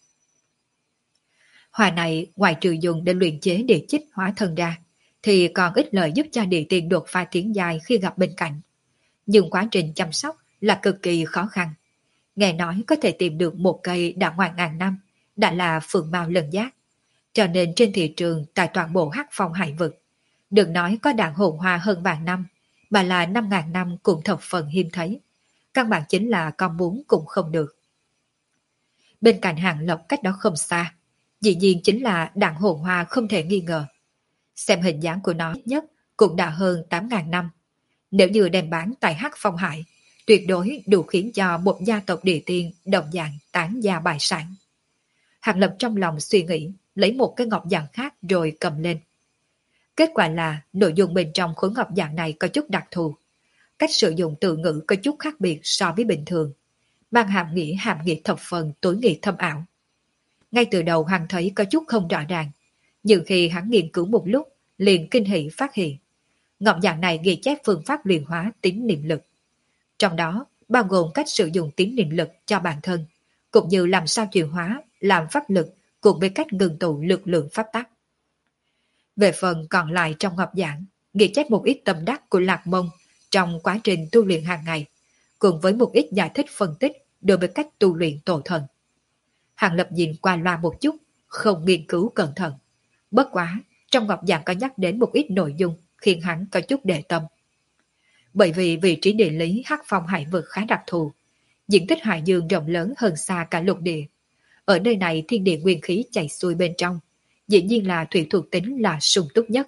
Hoa này ngoài trừ dùng để luyện chế địa chích hóa thân ra, thì còn ít lợi giúp cho địa tiên đột phá tiến dài khi gặp bên cạnh. Nhưng quá trình chăm sóc là cực kỳ khó khăn. Nghe nói có thể tìm được một cây đã ngoài ngàn năm, đã là phượng mao lân giác. Cho nên trên thị trường tại toàn bộ Hắc Phong hải vực, đừng nói có đạn hồn hoa hơn vạn năm, mà là 5.000 năm cũng thập phần hiếm thấy. Căn bản chính là con muốn cũng không được. Bên cạnh Hàng Lộc cách đó không xa, dĩ nhiên chính là đạn hồn hoa không thể nghi ngờ. Xem hình dáng của nó nhất cũng đã hơn 8.000 năm. Nếu như đem bán tại Hắc Phong Hải, tuyệt đối đủ khiến cho một gia tộc địa tiên đồng dạng tán gia bại sản. Hàng Lập trong lòng suy nghĩ, lấy một cái ngọc dạng khác rồi cầm lên. Kết quả là nội dung bên trong khối ngọc dạng này có chút đặc thù. Cách sử dụng từ ngữ có chút khác biệt so với bình thường, mang hàm nghĩa thập phần tối nghĩa thâm ảo. Ngay từ đầu hắn thấy có chút không rõ ràng, nhưng khi hắn nghiên cứu một lúc, liền kinh hỉ phát hiện. Ngọc dạng này ghi chép phương pháp luyện hóa tín niệm lực. Trong đó, bao gồm cách sử dụng tín niệm lực cho bản thân, cũng như làm sao chuyển hóa, làm pháp lực, cùng với cách ngừng tụ lực lượng pháp tắc. Về phần còn lại trong ngọc giảng, ghi chép một ít tâm đắc của Lạc Mông trong quá trình tu luyện hàng ngày, cùng với một ít giải thích phân tích đối với cách tu luyện tổ thần. Hàng Lập nhìn qua loa một chút, không nghiên cứu cẩn thận. Bất quá, trong ngọc giảng có nhắc đến một ít nội dung khiến hắn có chút để tâm. Bởi vì vị trí địa lý Hắc Phong hải vực khá đặc thù, diện tích hải dương rộng lớn hơn xa cả lục địa. Ở nơi này thiên địa nguyên khí chảy xuôi bên trong, dĩ nhiên là thủy thuộc tính là sung túc nhất.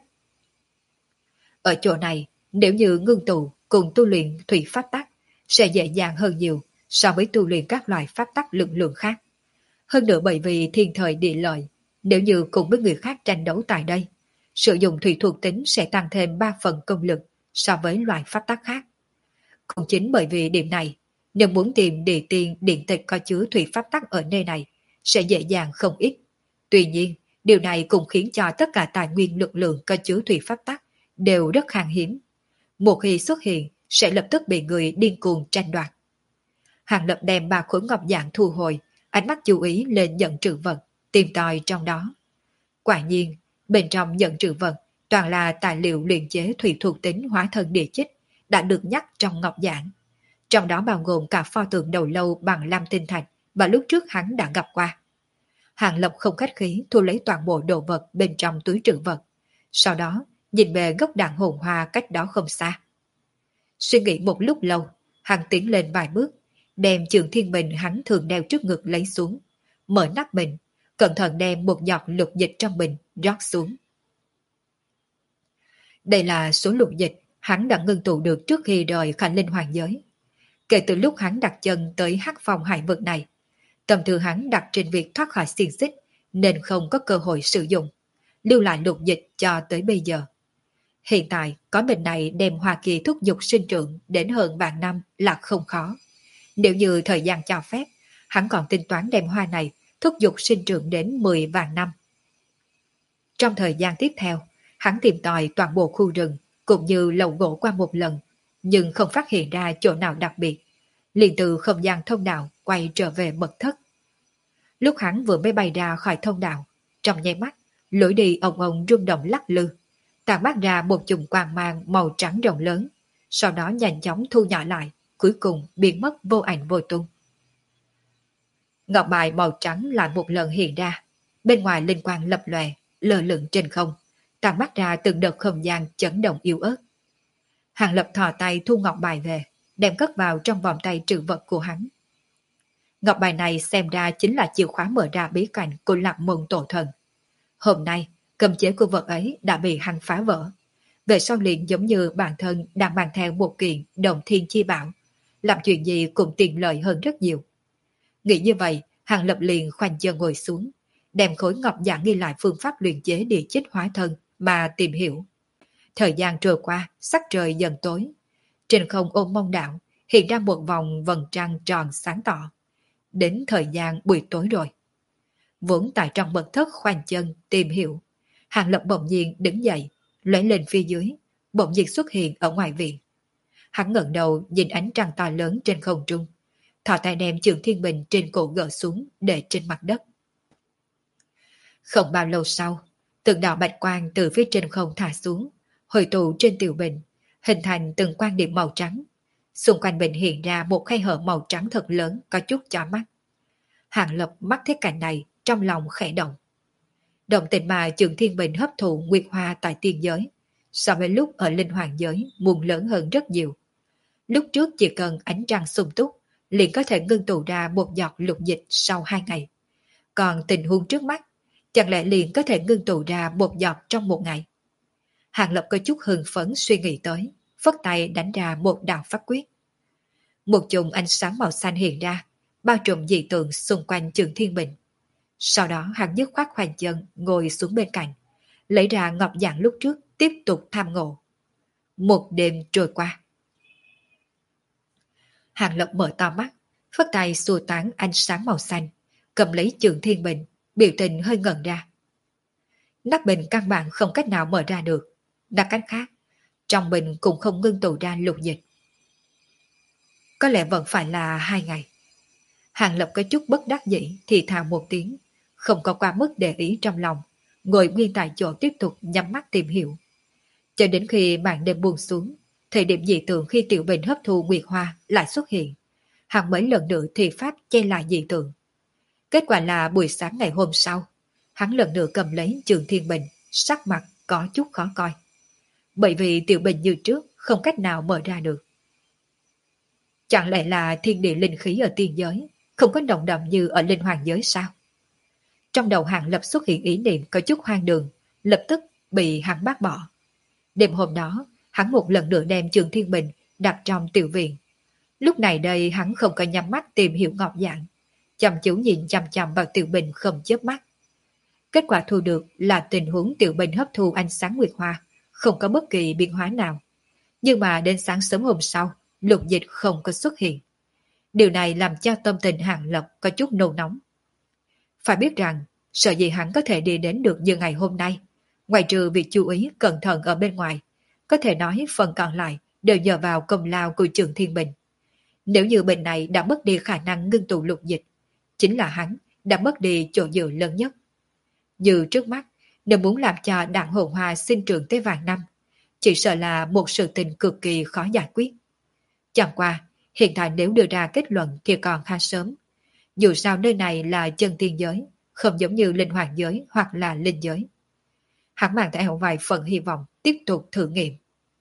Ở chỗ này, nếu như ngưng tụ cùng tu luyện thủy pháp tắc, sẽ dễ dàng hơn nhiều so với tu luyện các loại pháp tắc lực lượng khác. Hơn nữa bởi vì thiên thời địa lợi, nếu như cùng với người khác tranh đấu tại đây, sử dụng thủy thuộc tính sẽ tăng thêm 3 phần công lực so với loại pháp tắc khác. Cũng chính bởi vì điểm này, nếu muốn tìm địa tiên điện tịch có chứa thủy pháp tắc ở nơi này, sẽ dễ dàng không ít. Tuy nhiên, điều này cũng khiến cho tất cả tài nguyên lực lượng có chứa thủy pháp tắc đều rất khan hiếm. Một khi xuất hiện, sẽ lập tức bị người điên cuồng tranh đoạt. Hàng Lập đem 3 khối ngọc dạng thu hồi, ánh mắt chú ý lên nhận trữ vật, tìm tòi trong đó. Quả nhiên, bên trong nhận trữ vật toàn là tài liệu luyện chế thủy thuộc tính hóa thân địa chích đã được nhắc trong ngọc giảng. Trong đó bao gồm cả pho tượng đầu lâu bằng lam tinh thạch và lúc trước hắn đã gặp qua. Hàng Lập không khách khí thu lấy toàn bộ đồ vật bên trong túi trữ vật. Sau đó, nhìn về gốc đạn hồn hoa cách đó không xa. Suy nghĩ một lúc lâu, hắn tiến lên vài bước, đem trường thiên bình hắn thường đeo trước ngực lấy xuống, mở nắp bình, cẩn thận đem một giọt lục dịch trong bình rót xuống. Đây là số lục dịch hắn đã ngưng tụ được trước khi rời Khánh Linh Hoàng giới. Kể từ lúc hắn đặt chân tới Hắc Phong hải vực này, tâm tư hắn đặt trên việc thoát khỏi xiềng xích nên không có cơ hội sử dụng, lưu lại lục dịch cho tới bây giờ. Hiện tại có bình này đem hoa kỳ thúc dục sinh trưởng đến hơn vạn năm là không khó. Nếu như thời gian cho phép, hắn còn tính toán đem hoa này thúc dục sinh trưởng đến 10 vạn năm. Trong thời gian tiếp theo, hắn tìm tòi toàn bộ khu rừng cũng như lầu gỗ qua một lần, nhưng không phát hiện ra chỗ nào đặc biệt. Liền từ không gian thông đạo quay trở về mật thất. Lúc hắn vừa mới bay ra khỏi thông đạo, trong nháy mắt, lối đi ông rung động lắc lư, tàn mát ra một chùm quang mang màu trắng rộng lớn, sau đó nhanh chóng thu nhỏ lại, cuối cùng biến mất vô ảnh vô tung. Ngọc bài màu trắng lại một lần hiện ra, bên ngoài linh quang lập lòe, lơ lửng trên không, tàn mát ra từng đợt không gian chấn động yếu ớt. Hàng Lập thò tay thu ngọc bài về, đem cất vào trong vòng tay trữ vật của hắn. Ngọc bài này xem ra chính là chìa khóa mở ra bí cảnh của Lạc Môn Tổ Thần. Hôm nay, cấm chế của vật ấy đã bị hắn phá vỡ. Về sau liền giống như bản thân đang mang theo một kiện đồng thiên chi bảo, làm chuyện gì cũng tiện lợi hơn rất nhiều. Nghĩ như vậy, Hàng Lập liền khoanh chân ngồi xuống, đem khối ngọc giảng ghi lại phương pháp luyện chế địa chích hóa thân mà tìm hiểu. Thời gian trôi qua, sắc trời dần tối. Trên không ôm mông đạo hiện ra một vòng vầng trăng tròn sáng tỏ. Đến thời gian buổi tối rồi. Vốn tại trong mật thất khoanh chân tìm hiểu, Hàng Lập bỗng nhiên đứng dậy, lóe lên phía dưới, bỗng nhiên xuất hiện ở ngoài viện. Hắn ngẩng đầu nhìn ánh trăng to lớn trên không trung, thò tay đem trường thiên bình trên cổ gỡ xuống để trên mặt đất. Không bao lâu sau, từng đạo bạch quang từ phía trên không thả xuống, hội tụ trên tiểu bình, hình thành từng quan điểm màu trắng. Xung quanh bình hiện ra một khe hở màu trắng thật lớn có chút chói mắt. Hàng Lập mắt thấy cảnh này, trong lòng khẽ động. Động tình mà Trường Thiên Bình hấp thụ nguyệt hoa tại tiên giới, so với lúc ở linh hoàng giới muốn lớn hơn rất nhiều. Lúc trước chỉ cần ánh trăng sung túc, liền có thể ngưng tụ ra một giọt lục dịch sau 2 ngày. Còn tình huống trước mắt, chẳng lẽ liền có thể ngưng tụ ra một giọt trong 1 ngày? Hàng Lập có chút hưng phấn suy nghĩ tới, phất tay đánh ra một đạo pháp quyết. Một chùm ánh sáng màu xanh hiện ra, bao trùm dị tượng xung quanh Trường Thiên Bình. Sau đó hắn dứt khoát khoanh chân ngồi xuống bên cạnh, lấy ra ngọc giản lúc trước tiếp tục tham ngộ. Một đêm trôi qua. Hàng Lập mở to mắt, phất tay xua tán ánh sáng màu xanh, cầm lấy Trường Thiên Bình, Biểu tình hơi ngẩn ra. Nắp bình căn bản không cách nào mở ra được. Nói cách khác, trong bình cũng không ngưng tụ ra lục dịch. Có lẽ vẫn phải là 2 ngày. Hàng Lập có chút bất đắc dĩ thì thào một tiếng, không có quá mức để ý trong lòng, ngồi nguyên tại chỗ tiếp tục nhắm mắt tìm hiểu. Cho đến khi màn đêm buông xuống, thời điểm dị tượng khi tiểu bình hấp thu nguyệt hoa lại xuất hiện. Hàng mấy lần nữa thì pháp che lại dị tượng. Kết quả là buổi sáng ngày hôm sau, hắn lần nữa cầm lấy trường thiên bình, sắc mặt có chút khó coi. Bởi vì tiểu bình như trước không cách nào mở ra được. Chẳng lẽ là thiên địa linh khí ở tiên giới không có động đậm như ở linh hoàng giới sao? Trong đầu Hàng Lập xuất hiện ý niệm có chút hoang đường, lập tức bị hắn bác bỏ. Đêm hôm đó, hắn một lần nữa đem trường thiên bình đặt trong tiểu viện. Lúc này đây hắn không có nhắm mắt tìm hiểu ngọc dạng, chăm chú nhìn chăm chăm vào tiểu bình không chớp mắt. Kết quả thu được là tình huống tiểu bình hấp thu ánh sáng nguyệt hoa, không có bất kỳ biến hóa nào. Nhưng mà đến sáng sớm hôm sau, lục dịch không có xuất hiện. Điều này làm cho tâm tình Hàng Lập có chút nôn nóng. Phải biết rằng, sợ gì hắn có thể đi đến được như ngày hôm nay, ngoài trừ việc chú ý cẩn thận ở bên ngoài, có thể nói phần còn lại đều nhờ vào công lao của Trường Thiên Bình. Nếu như bệnh này đã mất đi khả năng ngưng tụ lục dịch, chính là hắn đã mất đi chỗ dựa lớn nhất. Như trước mắt, nếu muốn làm cho đạn hồn hoa sinh trưởng tới vài năm, chỉ sợ là một sự tình cực kỳ khó giải quyết. Chẳng qua, hiện tại nếu đưa ra kết luận thì còn khá sớm. Dù sao nơi này là chân tiên giới, không giống như linh hoàng giới hoặc là linh giới. Hắn mang theo vài phần hy vọng tiếp tục thử nghiệm.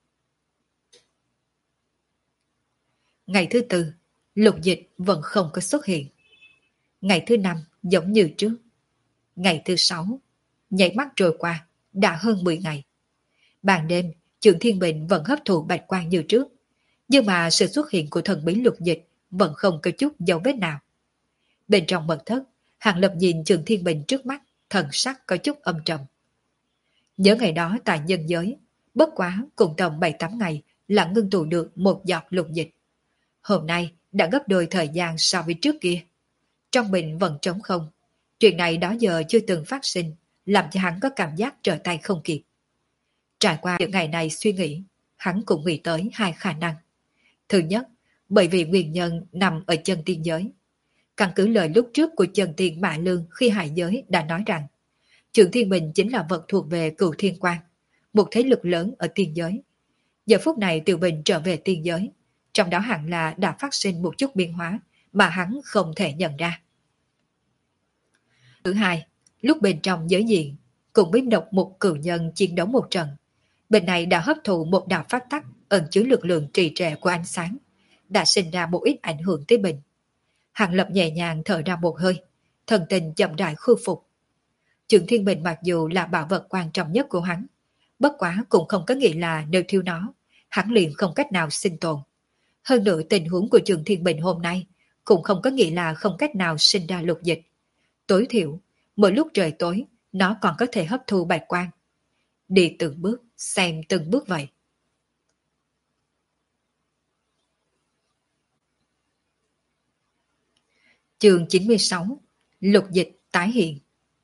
Ngày thứ tư, lục dịch vẫn không có xuất hiện. Ngày thứ năm giống như trước. Ngày thứ sáu, nhảy mắt trôi qua, đã hơn 10 ngày. Ban đêm, Trường Thiên Bình vẫn hấp thụ bạch quang như trước. Nhưng mà sự xuất hiện của thần bí lục dịch vẫn không có chút dấu vết nào. Bên trong mật thất, Hàng Lập nhìn Trường Thiên Bình trước mắt, thần sắc có chút âm trầm. Nhớ ngày đó tại nhân giới, bất quá cùng tầm 7-8 ngày là ngưng tụ được một giọt lục dịch. Hôm nay đã gấp đôi thời gian so với trước kia. Trong bình vẫn trống không. Chuyện này đó giờ chưa từng phát sinh, làm cho hắn có cảm giác trở tay không kịp. Trải qua những ngày này suy nghĩ, hắn cũng nghĩ tới hai khả năng. Thứ nhất, bởi vì nguyên nhân nằm ở chân tiên giới. Căn cứ lời lúc trước của chân tiên Mã Lương khi hải giới đã nói rằng Trường Thiên Bình chính là vật thuộc về Cửu Thiên Quan, một thế lực lớn ở tiên giới. Giờ phút này Tiểu Bình trở về tiên giới, trong đó hẳn là đã phát sinh một chút biến hóa mà hắn không thể nhận ra. Thứ hai, lúc bên trong giới diện, cùng biết độc một cửu nhân chiến đấu một trận, bên này đã hấp thụ một đạo phát tắc ẩn chứa lực lượng trì trệ của ánh sáng, đã sinh ra một ít ảnh hưởng tới bình. Hàng Lập nhẹ nhàng thở ra một hơi, thần tình chậm rãi khôi phục. Trường Thiên Bình mặc dù là bảo vật quan trọng nhất của hắn, bất quá cũng không có nghĩa là nếu thiếu nó, hắn liền không cách nào sinh tồn. Hơn nữa tình huống của Trường Thiên Bình hôm nay cũng không có nghĩa là không cách nào sinh ra lục dịch. Tối thiểu, mỗi lúc trời tối, nó còn có thể hấp thu bạch quang. Đi từng bước, xem từng bước vậy. Chương 96, lục dịch tái hiện.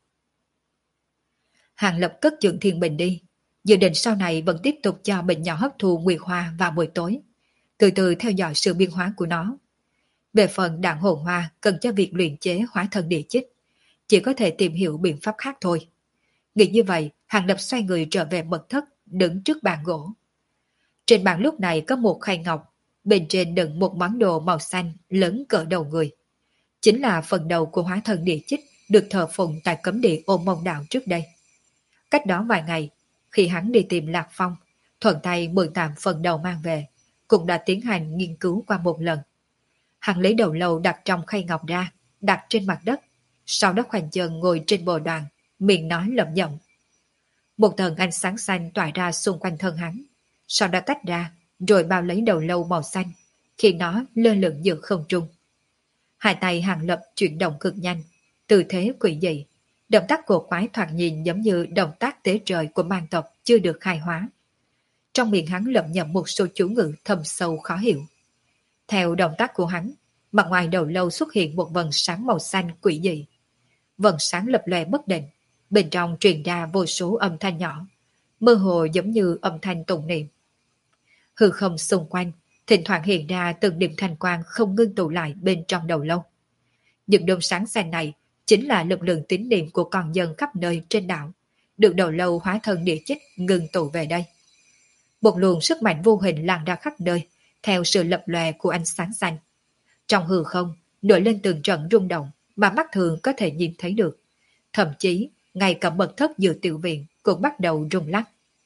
Hàng Lập cất Trường Thiên Bình đi, dự định sau này vẫn tiếp tục cho bệnh nhỏ hấp thu nguyệt hoa vào buổi tối, từ từ theo dõi sự biến hóa của nó. Về phần đạn hồn hoa cần cho việc luyện chế hóa thân địa chích, chỉ có thể tìm hiểu biện pháp khác thôi. Nghĩ như vậy, Hàng Lập xoay người trở về mật thất, đứng trước bàn gỗ. Trên bàn lúc này có một khay ngọc, bên trên đựng một món đồ màu xanh lớn cỡ đầu người. Chính là phần đầu của hóa thân địa chích được thờ phụng tại cấm địa Ôn Mông Đạo trước đây. Cách đó vài ngày, khi hắn đi tìm Lạc Phong, thuận tay mượn tạm phần đầu mang về, cũng đã tiến hành nghiên cứu qua một lần. Hắn lấy đầu lâu đặt trong khay ngọc ra, đặt trên mặt đất, sau đó khoanh chân ngồi trên bồ đoàn, miệng nói lẩm nhẩm. Một tầng ánh sáng xanh tỏa ra xung quanh thân hắn, sau đó tách ra, rồi bao lấy đầu lâu màu xanh, khi nó lơ lửng giữa không trung. Hai tay Hàng Lập chuyển động cực nhanh, tư thế quỷ dị, động tác cổ quái thoạt nhìn giống như động tác tế trời của man tộc chưa được khai hóa. Trong miệng hắn lẩm nhẩm một số chú ngữ thâm sâu khó hiểu. Theo động tác của hắn, mặt ngoài đầu lâu xuất hiện một vầng sáng màu xanh quỷ dị. vầng sáng lập lòe bất định, bên trong truyền ra vô số âm thanh nhỏ, mơ hồ giống như âm thanh tụng niệm. Hư không xung quanh, thỉnh thoảng hiện ra từng điểm thanh quang không ngưng tụ lại bên trong đầu lâu. Những đốm sáng xanh này chính là lực lượng tín niệm của con dân khắp nơi trên đảo, được đầu lâu hóa thân địa chích ngưng tụ về đây. Một luồng sức mạnh vô hình lan ra khắp nơi, theo sự lập lòe của ánh sáng xanh. Trong hư không, nổi lên từng trận rung động mà mắt thường có thể nhìn thấy được. Thậm chí, ngay cả mật thất giữa tiểu viện cũng bắt đầu rung lắc.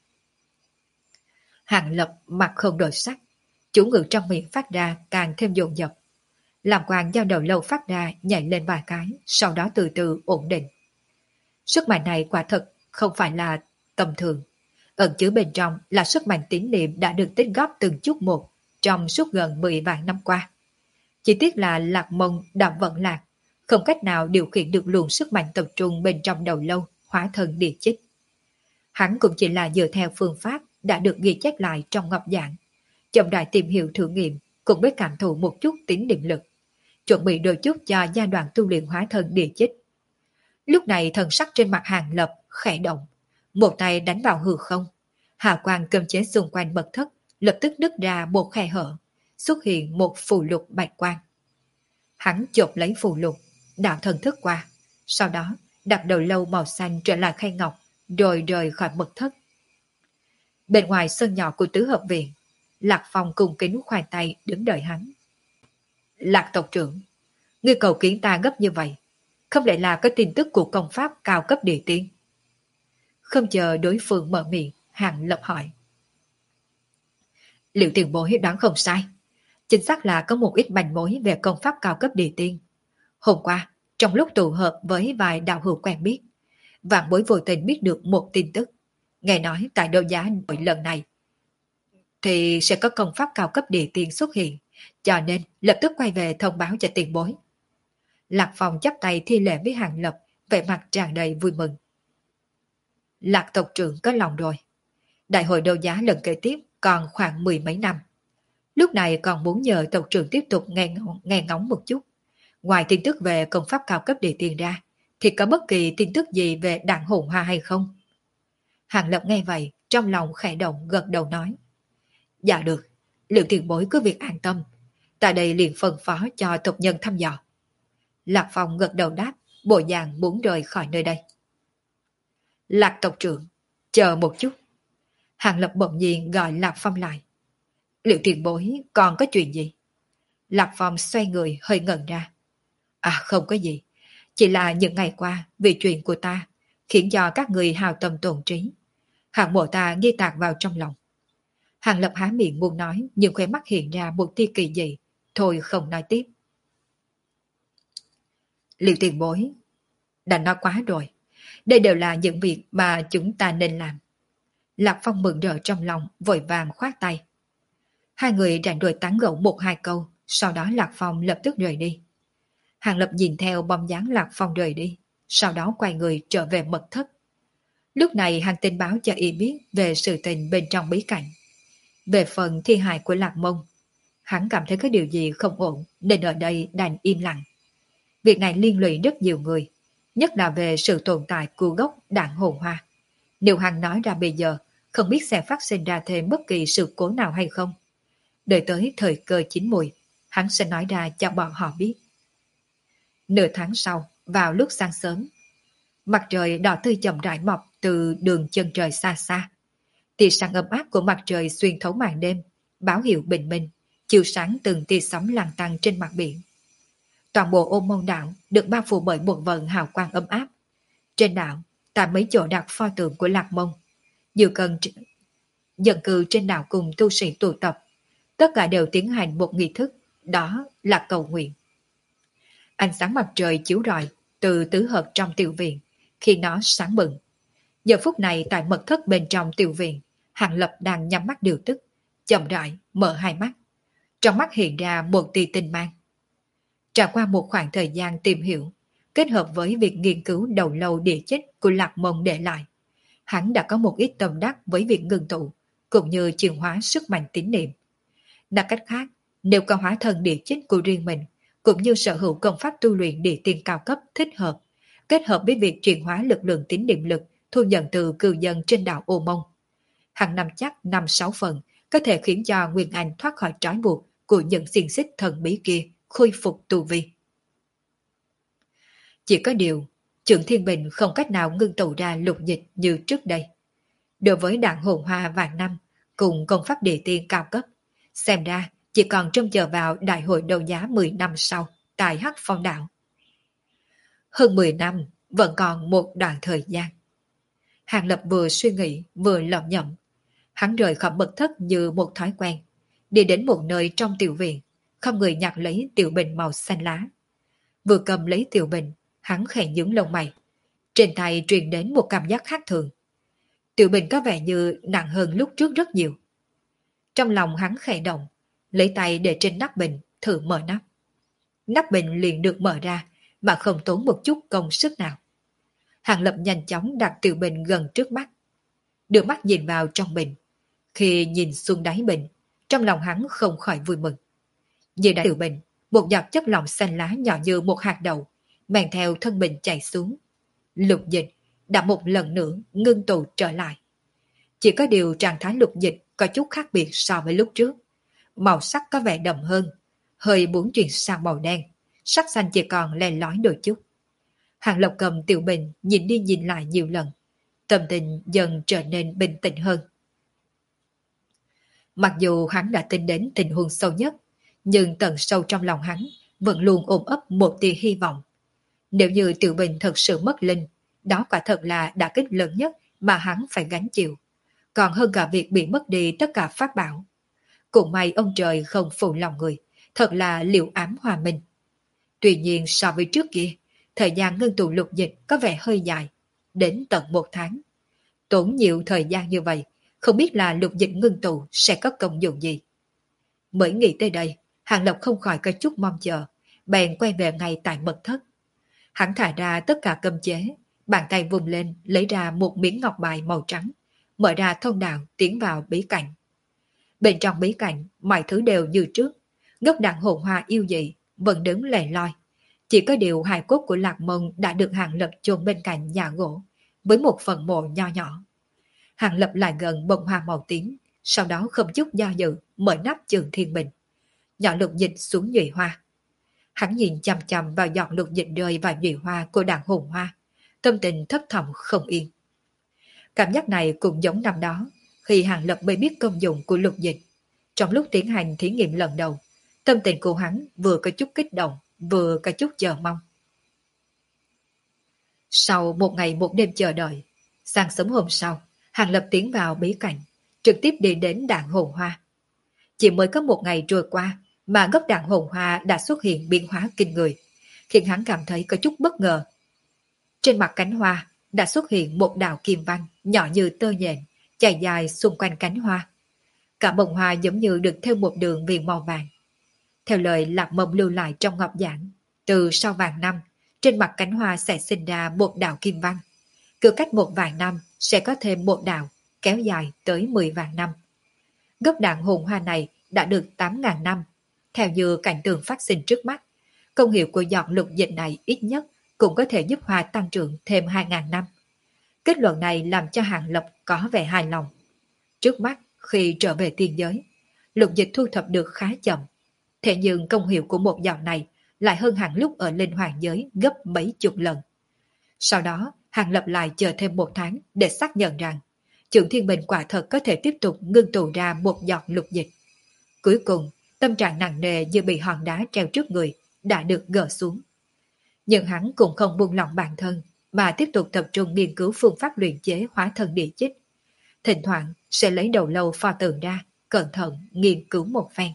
Hàng Lập mặt không đổi sắc, chủ ngữ trong miệng phát ra càng thêm dồn dập. Làm quang giao đầu lâu phát ra nhảy lên vài cái, sau đó từ từ ổn định. Sức mạnh này quả thật không phải là tầm thường. Ẩn chứa bên trong là sức mạnh tín niệm đã được tích góp từng chút một trong suốt gần 10 vạn năm qua. Chỉ tiếc là Lạc Mông đã vận lạc, không cách nào điều khiển được luồng sức mạnh tập trung bên trong đầu lâu hóa thân địa chích. Hắn cũng chỉ là dựa theo phương pháp đã được ghi chép lại trong ngọc giảng, chậm rãi tìm hiểu thử nghiệm, cũng mới cảm thụ một chút tín niệm lực, chuẩn bị đôi chút cho giai đoạn tu luyện hóa thân địa chích. Lúc này thần sắc trên mặt Hàng Lập khẽ động, một tay đánh vào hư không, hào quang cơm chế xung quanh mật thất lập tức nứt ra một khe hở, xuất hiện một phù lục bạch quang. Hắn chộp lấy phù lục, đạo thần thức qua, sau đó đặt đầu lâu màu xanh trở lại khay ngọc, rồi rời khỏi mật thất. Bên ngoài sân nhỏ của tứ hợp viện, Lạc Phong cùng kính khoai tay đứng đợi hắn. Lạc tộc trưởng, ngươi cầu kiến ta gấp như vậy, không lẽ là có tin tức của công pháp cao cấp địa tiên? Không chờ đối phương mở miệng, Hàng Lập hỏi. Liệu tiền bối đoán không sai, chính xác là có một ít manh mối về công pháp cao cấp địa tiên. Hôm qua, trong lúc tụ hợp với vài đạo hữu quen biết, vạn bối vô tình biết được một tin tức. Nghe nói tại đấu giá nội lần này thì sẽ có công pháp cao cấp địa tiên xuất hiện, cho nên lập tức quay về thông báo cho tiền bối. Lạc Phong chắp tay thi lễ với Hàng Lập, vẻ mặt tràn đầy vui mừng. Lạc tộc trưởng có lòng rồi. Đại hội đấu giá lần kế tiếp còn khoảng 10 mấy năm. Lúc này còn muốn nhờ tộc trưởng tiếp tục nghe ngóng một chút. Ngoài tin tức về công pháp cao cấp địa tiên ra, thì có bất kỳ tin tức gì về đặng hồn hoa hay không? Hàng Lập nghe vậy, trong lòng khẽ động gật đầu nói. Dạ được, liệu tiền bối cứ việc an tâm. Tại đây liền phân phó cho tộc nhân thăm dò. Lạc Phong gật đầu đáp, bộ dạng muốn rời khỏi nơi đây. Lạc tộc trưởng, chờ một chút. Hàng Lập bỗng nhiên gọi Lạc Phong lại. Liệu tiền bối còn có chuyện gì? Lạc Phong xoay người hơi ngẩn ra. À không có gì, chỉ là những ngày qua vì chuyện của ta khiến cho các người hào tâm tổn trí. Hạng mộ ta ghi tạc vào trong lòng. Hàng Lập há miệng muốn nói, nhưng khóe mắt hiện ra một tia kỳ dị, thôi không nói tiếp. Liệu tiền bối đã nói quá rồi, đây đều là những việc mà chúng ta nên làm. Lạc Phong mừng rỡ trong lòng, vội vàng khoát tay. Hai người rảnh rỗi tán gẫu một hai câu, sau đó Lạc Phong lập tức rời đi. Hàng Lập nhìn theo bóng dáng Lạc Phong rời đi, sau đó quay người trở về mật thất. Lúc này hắn tin báo cho y biết về sự tình bên trong bí cảnh. Về phần thi hài của Lạc Mông, hắn cảm thấy có điều gì không ổn nên ở đây đành im lặng. Việc này liên lụy rất nhiều người, nhất là về sự tồn tại của gốc đạn hồn hoa. Nếu hắn nói ra bây giờ, không biết sẽ phát sinh ra thêm bất kỳ sự cố nào hay không. Đợi tới thời cơ chín mùi, hắn sẽ nói ra cho bọn họ biết. Nửa tháng sau, vào lúc sáng sớm, mặt trời đỏ tươi chậm rãi mọc từ đường chân trời xa xa. Tia sáng ấm áp của mặt trời xuyên thấu màn đêm, báo hiệu bình minh, chiếu sáng từng tia sóng lăn tăn trên mặt biển. Toàn bộ Ôn Môn đảo được bao phủ bởi một vầng hào quang ấm áp. Trên đảo, tại mấy chỗ đặt pho tượng của Lạc Mông, dân cư trên đảo cùng tu sĩ tụ tập, tất cả đều tiến hành một nghi thức, đó là cầu nguyện. Ánh sáng mặt trời chiếu rọi từ tứ hợp trong tiểu viện, khi nó sáng bừng. Giờ phút này tại mật thất bên trong tiểu viện, Hàng Lập đang nhắm mắt điều tức, chậm rãi mở hai mắt. Trong mắt hiện ra một tia tinh mang. Trải qua một khoảng thời gian tìm hiểu, kết hợp với việc nghiên cứu đầu lâu địa chất của Lạc Mông để lại, hắn đã có một ít tâm đắc với việc ngưng tụ, cũng như chuyển hóa sức mạnh tín niệm. Nói cách khác, nếu có hóa thân địa chất của riêng mình, cũng như sở hữu công pháp tu luyện địa tiên cao cấp thích hợp, kết hợp với việc chuyển hóa lực lượng tín niệm lực thu nhận từ cư dân trên đảo Ô Mông. Hắn nắm chắc 5-6 phần có thể khiến cho Nguyên Anh thoát khỏi trói buộc của những xiềng xích thần bí kia, khôi phục tu vi. Chỉ có điều, Trượng Thiên Bình không cách nào ngưng tụ ra lục dịch như trước đây. Đối với đạn hồn hoa vạn năm cùng công pháp địa tiên cao cấp, xem ra chỉ còn trông chờ vào đại hội đấu giá 10 năm sau tại Hắc Phong Đảo. Hơn 10 năm vẫn còn một đoạn thời gian. Hàng Lập vừa suy nghĩ vừa lẩm nhẩm. Hắn rời khỏi mật thất như một thói quen, đi đến một nơi trong tiểu viện, không người nhặt lấy tiểu bình màu xanh lá. Vừa cầm lấy tiểu bình, hắn khẽ nhướng lông mày. Trên tay truyền đến một cảm giác khác thường. Tiểu bình có vẻ như nặng hơn lúc trước rất nhiều. Trong lòng hắn khẽ động, lấy tay để trên nắp bình, thử mở nắp. Nắp bình liền được mở ra, mà không tốn một chút công sức nào. Hàng Lập nhanh chóng đặt tiểu bình gần trước mắt. Đưa mắt nhìn vào trong bình. Khi nhìn xuống đáy bình, trong lòng hắn không khỏi vui mừng. Dưới đáy tiểu bình, một giọt chất lỏng xanh lá nhỏ như một hạt đậu, mang theo thân bình chảy xuống. Lục dịch đã một lần nữa ngưng tụ trở lại. Chỉ có điều trạng thái lục dịch có chút khác biệt so với lúc trước. Màu sắc có vẻ đậm hơn, hơi muốn chuyển sang màu đen, sắc xanh chỉ còn len lói đôi chút. Hàng Lập cầm tiểu bình nhìn đi nhìn lại nhiều lần, tâm tình dần trở nên bình tĩnh hơn. Mặc dù hắn đã tin đến tình huống sâu nhất, nhưng tận sâu trong lòng hắn vẫn luôn ôm ấp một tia hy vọng. Nếu như tiểu bình thật sự mất linh, đó quả thật là đả kích lớn nhất mà hắn phải gánh chịu, còn hơn cả việc bị mất đi tất cả pháp bảo. Cũng may ông trời không phụ lòng người, thật là liệu ám hòa minh. Tuy nhiên so với trước kia, thời gian ngưng tụ lục dịch có vẻ hơi dài, đến tận 1 tháng. Tốn nhiều thời gian như vậy, không biết là lục dịch ngưng tụ sẽ có công dụng gì. Mới nghĩ tới đây, Hàng Lập không khỏi có chút mong chờ, bèn quay về ngay tại mật thất. Hắn thả ra tất cả cấm chế, bàn tay vùng lên lấy ra một miếng ngọc bài màu trắng, mở ra thông đạo tiến vào bí cảnh. Bên trong bí cảnh, mọi thứ đều như trước, gốc đạn hồn hoa yêu dị vẫn đứng lẻ loi. Chỉ có điều hài cốt của Lạc Mông đã được Hàng Lập chôn bên cạnh nhà gỗ, với một phần mộ nho nhỏ. Hàng Lập lại gần bông hoa màu tím, sau đó không chút do dự mở nắp Trường Thiên Bình, nhỏ lục dịch xuống nhụy hoa. Hắn nhìn chằm chằm vào giọt lục dịch rơi vào nhụy hoa của đạn hồn hoa, tâm tình thất vọng không yên. Cảm giác này cũng giống năm đó, khi Hàng Lập mới biết công dụng của lục dịch. Trong lúc tiến hành thí nghiệm lần đầu, tâm tình của hắn vừa có chút kích động, vừa có chút chờ mong. Sau một ngày một đêm chờ đợi, sáng sớm hôm sau, Hàng Lập tiến vào bí cảnh, trực tiếp đi đến đạn hồn hoa. Chỉ mới có một ngày trôi qua, mà gốc đạn hồn hoa đã xuất hiện biến hóa kinh người, khiến hắn cảm thấy có chút bất ngờ. Trên mặt cánh hoa đã xuất hiện một đạo kim văn nhỏ như tơ nhện, chạy dài xung quanh cánh hoa. Cả bông hoa giống như được thêu một đường viền màu vàng. Theo lời Lạc Mông lưu lại trong ngọc giảng, từ sau vạn năm, trên mặt cánh hoa sẽ sinh ra một đạo kim văn. Cứ cách một vạn năm sẽ có thêm một đạo, kéo dài tới 10 vạn năm. Gốc đạn hồn hoa này đã được 8.000 năm. Theo như cảnh tượng phát sinh trước mắt, công hiệu của giọt lục dịch này ít nhất cũng có thể giúp hoa tăng trưởng thêm 2.000 năm. Kết luận này làm cho Hàng Lập có vẻ hài lòng. Trước mắt, khi trở về tiên giới, lục dịch thu thập được khá chậm. Thế nhưng công hiệu của một giọt này lại hơn hẳn lúc ở linh hoàng giới gấp mấy chục lần. Sau đó, Hàng Lập lại chờ thêm 1 tháng để xác nhận rằng Trượng Thiên Bình quả thật có thể tiếp tục ngưng tụ ra một giọt lục dịch. Cuối cùng, tâm trạng nặng nề như bị hòn đá treo trước người đã được gỡ xuống. Nhưng hắn cũng không buông lỏng bản thân, mà tiếp tục tập trung nghiên cứu phương pháp luyện chế hóa thân địa chích. Thỉnh thoảng sẽ lấy đầu lâu pho tượng ra, cẩn thận nghiên cứu một phen.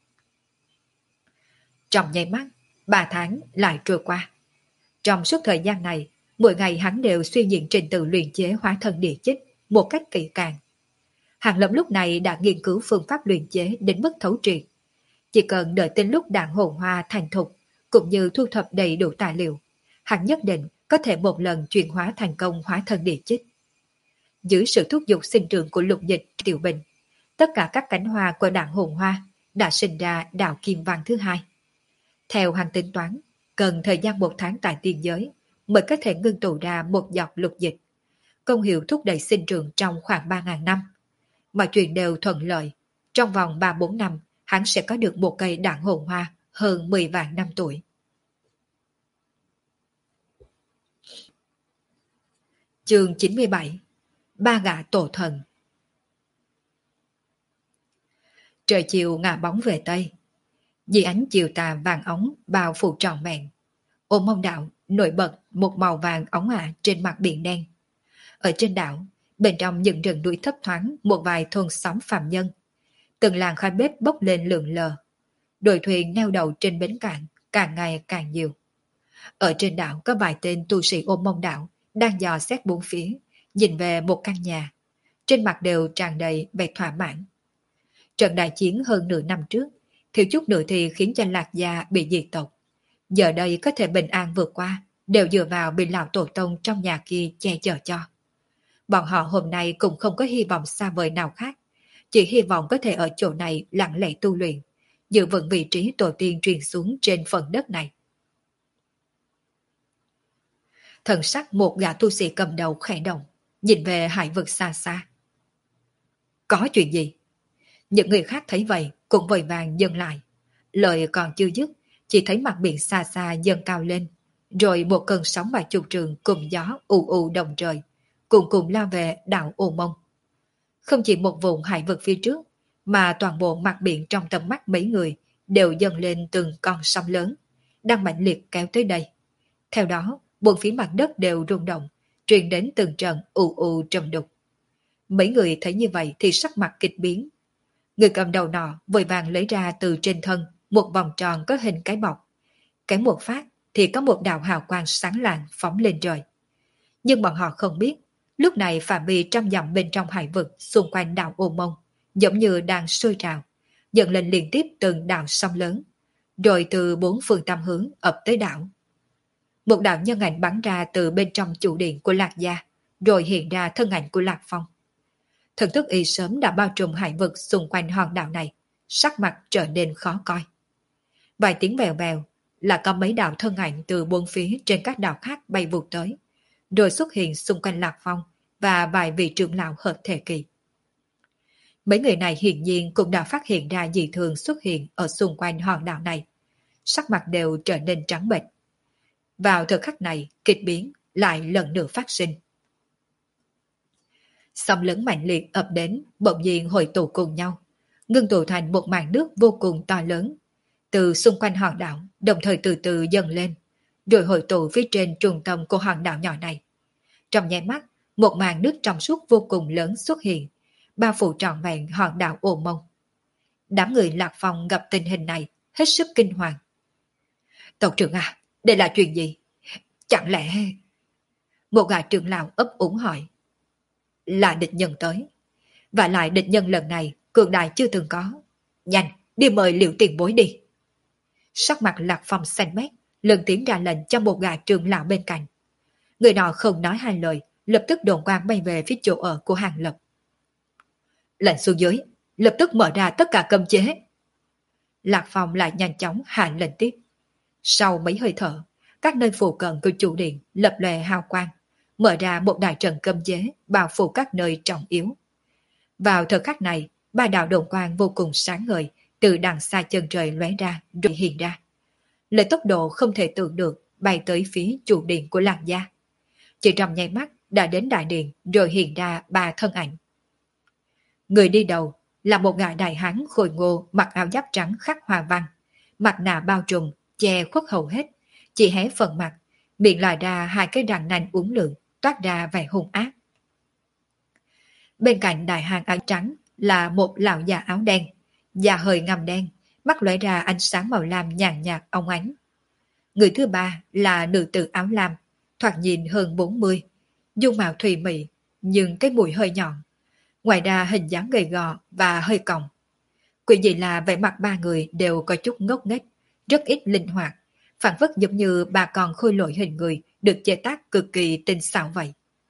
Trong nháy mắt, 3 tháng lại trôi qua. Trong suốt thời gian này, mỗi ngày hắn đều suy diễn trình tự luyện chế hóa thân địa chích một cách kỹ càng. Hàng Lập lúc này đã nghiên cứu phương pháp luyện chế đến mức thấu triệt. Chỉ cần đợi đến lúc đạn hồn hoa thành thục, cũng như thu thập đầy đủ tài liệu, hắn nhất định có thể một lần chuyển hóa thành công hóa thân địa chích. Dưới sự thúc giục sinh trưởng của lục dịch tiểu bình, tất cả các cánh hoa của đạn hồn hoa đã sinh ra đạo kim văn thứ hai. Theo hắn tính toán, cần thời gian 1 tháng tại tiên giới mới có thể ngưng tụ ra một giọt lục dịch. Công hiệu thúc đẩy sinh trưởng trong khoảng 3.000 năm. Mọi chuyện đều thuận lợi. Trong vòng 3-4 năm, hắn sẽ có được một cây đạn hồn hoa hơn 10 vạn năm tuổi. Chương 97. Ba gã tổ thần. Trời chiều ngả bóng về Tây. Dưới ánh chiều tà vàng ống bao phủ trọn vẹn. Ô Mông đảo nổi bật một màu vàng óng ả trên mặt biển đen. Ở trên đảo, bên trong những rừng núi thấp thoáng một vài thôn xóm phàm nhân. Từng làng khói bếp bốc lên lượn lờ. Đội thuyền neo đậu trên bến cạn càng ngày càng nhiều. Ở trên đảo có vài tên tu sĩ Ô Mông đảo đang dò xét bốn phía, nhìn về một căn nhà. Trên mặt đều tràn đầy vẻ thỏa mãn. Trận đại chiến hơn nửa năm trước, thiếu chút nữa thì khiến cho Lạc Gia bị diệt tộc. Giờ đây có thể bình an vượt qua, đều dựa vào bị lão tổ tông trong nhà kia che chở cho. Bọn họ hôm nay cũng không có hy vọng xa vời nào khác, chỉ hy vọng có thể ở chỗ này lặng lẽ tu luyện, giữ vững vị trí tổ tiên truyền xuống trên phần đất này. Thần sắc một gã tu sĩ cầm đầu khẽ động, nhìn về hải vực xa xa. Có chuyện gì? Những người khác thấy vậy cũng vội vàng dừng lại. Lời còn chưa dứt, chỉ thấy mặt biển xa xa dâng cao lên, rồi một cơn sóng vài chục trường cùng gió ù ù đồng trời, cùng cùng lao về đảo Ô Mông. Không chỉ một vùng hải vực phía trước, mà toàn bộ mặt biển trong tầm mắt mấy người đều dâng lên từng con sóng lớn, đang mãnh liệt kéo tới đây. Theo đó, bốn phía mặt đất đều rung động, truyền đến từng trận ù ù trầm đục. Mấy người thấy như vậy thì sắc mặt kịch biến. Người cầm đầu nọ vội vàng lấy ra từ trên thân một vòng tròn có hình cái bọc. Cái một phát thì có một đạo hào quang sáng lạng phóng lên trời. Nhưng bọn họ không biết, lúc này phạm vi trăm dặm bên trong hải vực xung quanh đảo Ô Mông giống như đang sôi trào, dần lên liên tiếp từng đạo sóng lớn, rồi từ bốn phương tám hướng ập tới đảo. Một đạo nhân ảnh bắn ra từ bên trong chủ điện của Lạc Gia, rồi hiện ra thân ảnh của Lạc Phong. Thần thức y sớm đã bao trùm hải vực xung quanh hòn đảo này, sắc mặt trở nên khó coi. Vài tiếng vèo vèo là có mấy đạo thân ảnh từ bốn phía trên các đảo khác bay vụt tới, rồi xuất hiện xung quanh Lạc Phong và vài vị trưởng lão hợp thể kỳ. Mấy người này hiển nhiên cũng đã phát hiện ra dị thường xuất hiện ở xung quanh hòn đảo này, sắc mặt đều trở nên trắng bệch. Vào thời khắc này, kịch biến lại lần nữa phát sinh. Sóng lớn mạnh liệt ập đến, bỗng nhiên hội tụ cùng nhau, ngưng tụ thành một màn nước vô cùng to lớn, từ xung quanh hòn đảo đồng thời từ từ dâng lên, rồi hội tụ phía trên trung tâm của hòn đảo nhỏ này. Trong nháy mắt, một màn nước trong suốt vô cùng lớn xuất hiện, bao phủ trọn vẹn hòn đảo Ô Mông. Đám người Lạc Phong gặp tình hình này hết sức kinh hoàng. Tộc trưởng à, đây là chuyện gì? Chẳng lẽ... Một gã trưởng lão ấp úng hỏi. Là địch nhân tới. Và lại địch nhân lần này cường đại chưa từng có. Nhanh, đi mời Liễu tiền bối đi. Sắc mặt Lạc Phong xanh mét, lần tiến ra lệnh cho một gã trưởng lão bên cạnh. Người nọ không nói hai lời, lập tức đồn quang bay về phía chỗ ở của Hàng Lập. Lệnh xuống dưới, lập tức mở ra tất cả cấm chế. Lạc Phong lại nhanh chóng hạ lệnh tiếp. Sau mấy hơi thở, các nơi phù cận của chủ điện lập lòe hào quang, mở ra một đại trận cấm chế bao phủ các nơi trọng yếu. Vào thời khắc này, ba đạo đồn quang vô cùng sáng ngời từ đằng xa chân trời lóe ra rồi hiện ra. Lấy tốc độ không thể tưởng được bay tới phía chủ điện của Lạc Gia. Chỉ trong nháy mắt đã đến đại điện rồi hiện ra ba thân ảnh. Người đi đầu là một gã đại hán khôi ngô mặc áo giáp trắng khắc hoa văn, mặt nạ bao trùm, che khuất hầu hết, chỉ hé phần mặt, miệng lòi ra hai cái răng nanh uốn lượn, toát ra vẻ hung ác. Bên cạnh đại hán áo trắng là một lão già áo đen, da hơi ngăm đen, mắt lóe ra ánh sáng màu lam nhàn nhạt óng ánh. Người thứ ba là nữ tử áo lam, thoạt nhìn hơn 40, dung mạo thùy mị, nhưng cái mũi hơi nhọn. Ngoài ra hình dáng gầy gò và hơi còng. Quỷ dị là vẻ mặt ba người đều có chút ngốc nghếch, rất ít linh hoạt, phản phất giống như ba con khôi lỗi hình người được chế tác cực kỳ tinh xảo vậy.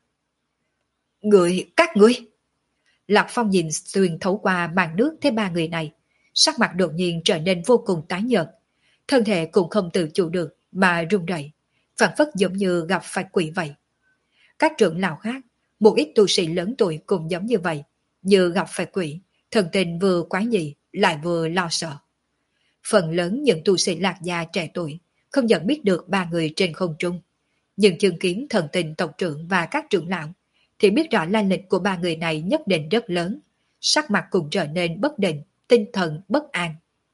Các ngươi! Lạc Phong nhìn xuyên thấu qua màn nước thấy ba người này, sắc mặt đột nhiên trở nên vô cùng tái nhợt, thân thể cũng không tự chủ được mà run rẩy, phảng phất giống như gặp phải quỷ vậy. Các trưởng lão khác, một ít tu sĩ lớn tuổi cũng giống như vậy, như gặp phải quỷ, thần tình vừa quái dị lại vừa lo sợ. Phần lớn những tu sĩ Lạc Gia trẻ tuổi không nhận biết được ba người trên không trung, nhưng chứng kiến thần tình tộc trưởng và các trưởng lão thì biết rõ lai lịch của ba người này nhất định rất lớn, sắc mặt cũng trở nên bất định, tinh thần bất an.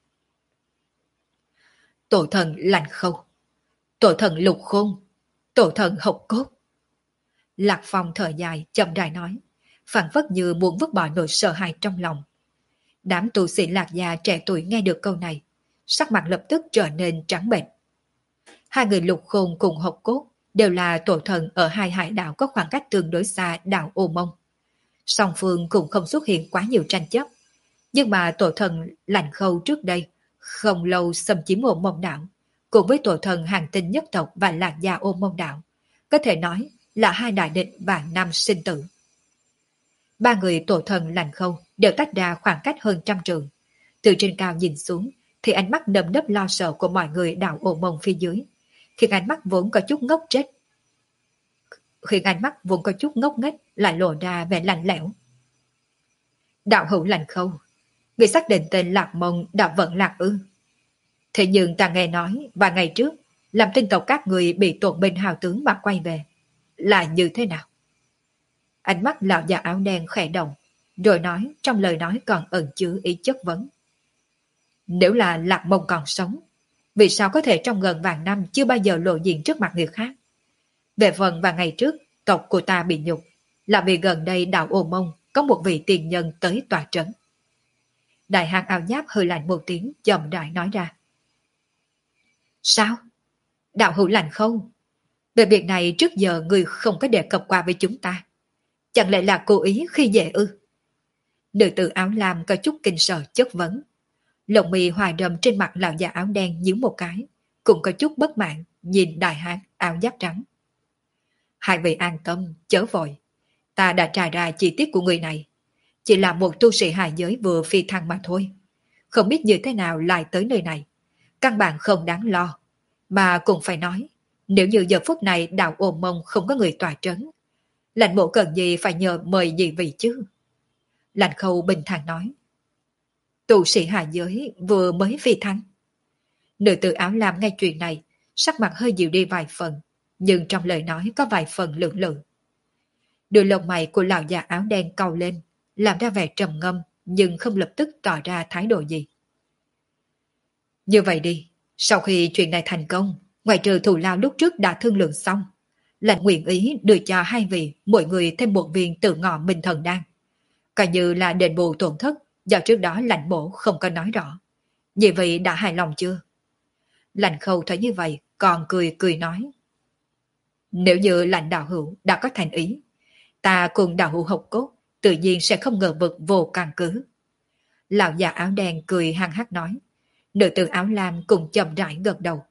Tổ thần Lạnh Khâu, tổ thần Lục Khôn, tổ thần Hộc Cốt. Lạc Phong thở dài chậm rãi nói, phảng phất như muốn vứt bỏ nỗi sợ hãi trong lòng. Đám tu sĩ Lạc Gia trẻ tuổi nghe được câu này, sắc mặt lập tức trở nên trắng bệch. Hai người Lục Khôn cùng Hộc Cốt đều là tổ thần ở hai hải đảo có khoảng cách tương đối xa đảo Ô Mông. Song phương cũng không xuất hiện quá nhiều tranh chấp, nhưng mà tổ thần Lạnh Khâu trước đây không lâu xâm chiếm Ô Mông đảo, cùng với tổ thần Hàng Tinh nhất tộc và Lạc Gia Ô Mông đảo, có thể nói là hai đại địch vạn năm sinh tử. Ba người tổ thần Lạnh Khâu đều tách ra khoảng cách hơn 100 trượng. Từ trên cao nhìn xuống thì ánh mắt nơm nớp lo sợ của mọi người đảo Ô Mông phía dưới, khiến ánh mắt vốn có chút ngốc nghếch lại lộ ra vẻ lạnh lẽo. Đạo hữu Lạnh Khâu, người xác định tên Lạc Mông đã vẫn lạc ư? Thế nhưng ta nghe nói vài ngày trước làm tinh tộc các người bị tổn binh hào tướng mà quay về, là như thế nào? Ánh mắt lão già áo đen khẽ động, rồi nói trong lời nói còn ẩn chứa ý chất vấn. Nếu là Lạc Mông còn sống, vì sao có thể trong gần vạn năm chưa bao giờ lộ diện trước mặt người khác? Về phần vài ngày trước tộc của ta bị nhục, là vì gần đây đảo Ô Mông có một vị tiền nhân tới tòa trấn. Đại hán áo giáp hơi lạnh một tiếng chậm rãi nói ra. Sao? Đạo hữu Lạnh Khâu, về việc này trước giờ người không có đề cập qua với chúng ta. Chẳng lẽ là cố ý khi dễ ư? Nữ tử áo lam có chút kinh sợ chất vấn. Lồng mì hoài đầm trên mặt lão già áo đen nhíu một cái, cũng có chút bất mãn nhìn đại hán áo giáp trắng. Hai vị an tâm, chớ vội. Ta đã tra ra chi tiết của người này. Chỉ là một tu sĩ hài giới vừa phi thăng mà thôi. Không biết như thế nào lại tới nơi này. Căn bản không đáng lo. Mà cũng phải nói, nếu như giờ phút này đảo Ô Mông không có người tòa trấn, Lạnh mộ cần gì phải nhờ mời gì vị chứ? Lạnh Khâu bình thản nói. Tu sĩ hạ giới vừa mới phi thăng. Nữ tử áo lam nghe chuyện này, sắc mặt hơi dịu đi vài phần, nhưng trong lời nói có vài phần lưỡng lự. Đôi lông mày của lão già áo đen cau lên, làm ra vẻ trầm ngâm, nhưng không lập tức tỏ ra thái độ gì. Như vậy đi, sau khi chuyện này thành công, ngoài trừ thù lao lúc trước đã thương lượng xong, Lạnh nguyện ý đưa cho hai vị mỗi người thêm một viên tự ngọ minh thần đan, coi như là đền bù tổn thất do trước đó Lạnh bổ không có nói rõ. Như vậy đã hài lòng chưa? Lạnh Khâu thấy như vậy còn cười cười nói. Nếu như Lạnh đạo hữu đã có thành ý, ta cùng đạo hữu Hộc Cốt tự nhiên sẽ không ngờ vực vô căn cứ. Lão già áo đen cười hăng hắc nói. Nữ tử áo lam cùng chậm rãi gật đầu.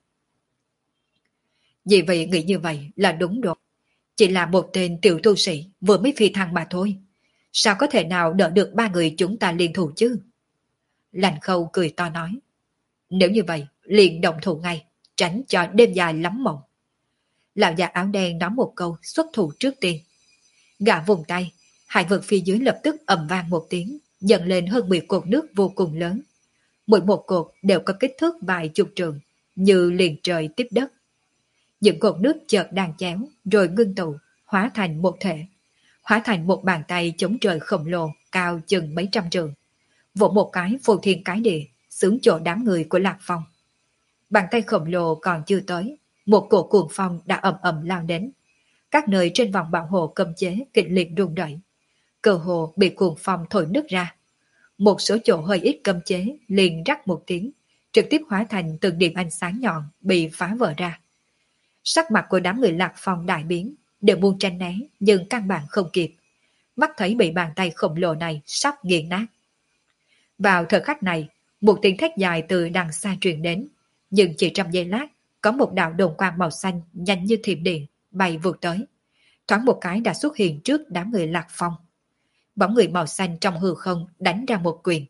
Vì vậy nghĩ như vậy là đúng rồi. Chỉ là một tên tiểu tu sĩ vừa mới phi thăng mà thôi. Sao có thể nào đỡ được ba người chúng ta liên thủ chứ? Lạnh Khâu cười to nói. Nếu như vậy, liền động thủ ngay, tránh cho đêm dài lắm mộng. Lão già áo đen nói một câu xuất thủ trước tiên. Gã vùng tay, hải vực phía dưới lập tức ầm vang một tiếng, dần lên hơn 10 cột nước vô cùng lớn. Mỗi một cột đều có kích thước vài chục trượng, như liền trời tiếp đất. Những cột nước chợt đan chéo, rồi ngưng tụ, hóa thành một thể. Hóa thành một bàn tay chống trời khổng lồ, cao chừng mấy trăm trượng. Vỗ một cái phô thiên cái địa, xướng chỗ đám người của Lạc Phong. Bàn tay khổng lồ còn chưa tới, một cổ cuồng phong đã ầm ầm lao đến. Các nơi trên vòng bảo hộ cấm chế kịch liệt rung rẩy, cơ hồ bị cuồng phong thổi nứt ra. Một số chỗ hơi ít cấm chế liền rắc một tiếng, trực tiếp hóa thành từng điểm ánh sáng nhọn bị phá vỡ ra. Sắc mặt của đám người Lạc Phong đại biến, đều muốn tránh né nhưng căn bản không kịp. Mắt thấy bị bàn tay khổng lồ này sắp nghiền nát. Vào thời khắc này, một tiếng thét dài từ đằng xa truyền đến, nhưng chỉ trong giây lát, có một đạo đồn quang màu xanh nhanh như thiểm điện bay vụt tới. Thoáng một cái đã xuất hiện trước đám người Lạc Phong. Bóng người màu xanh trong hư không đánh ra một quyền.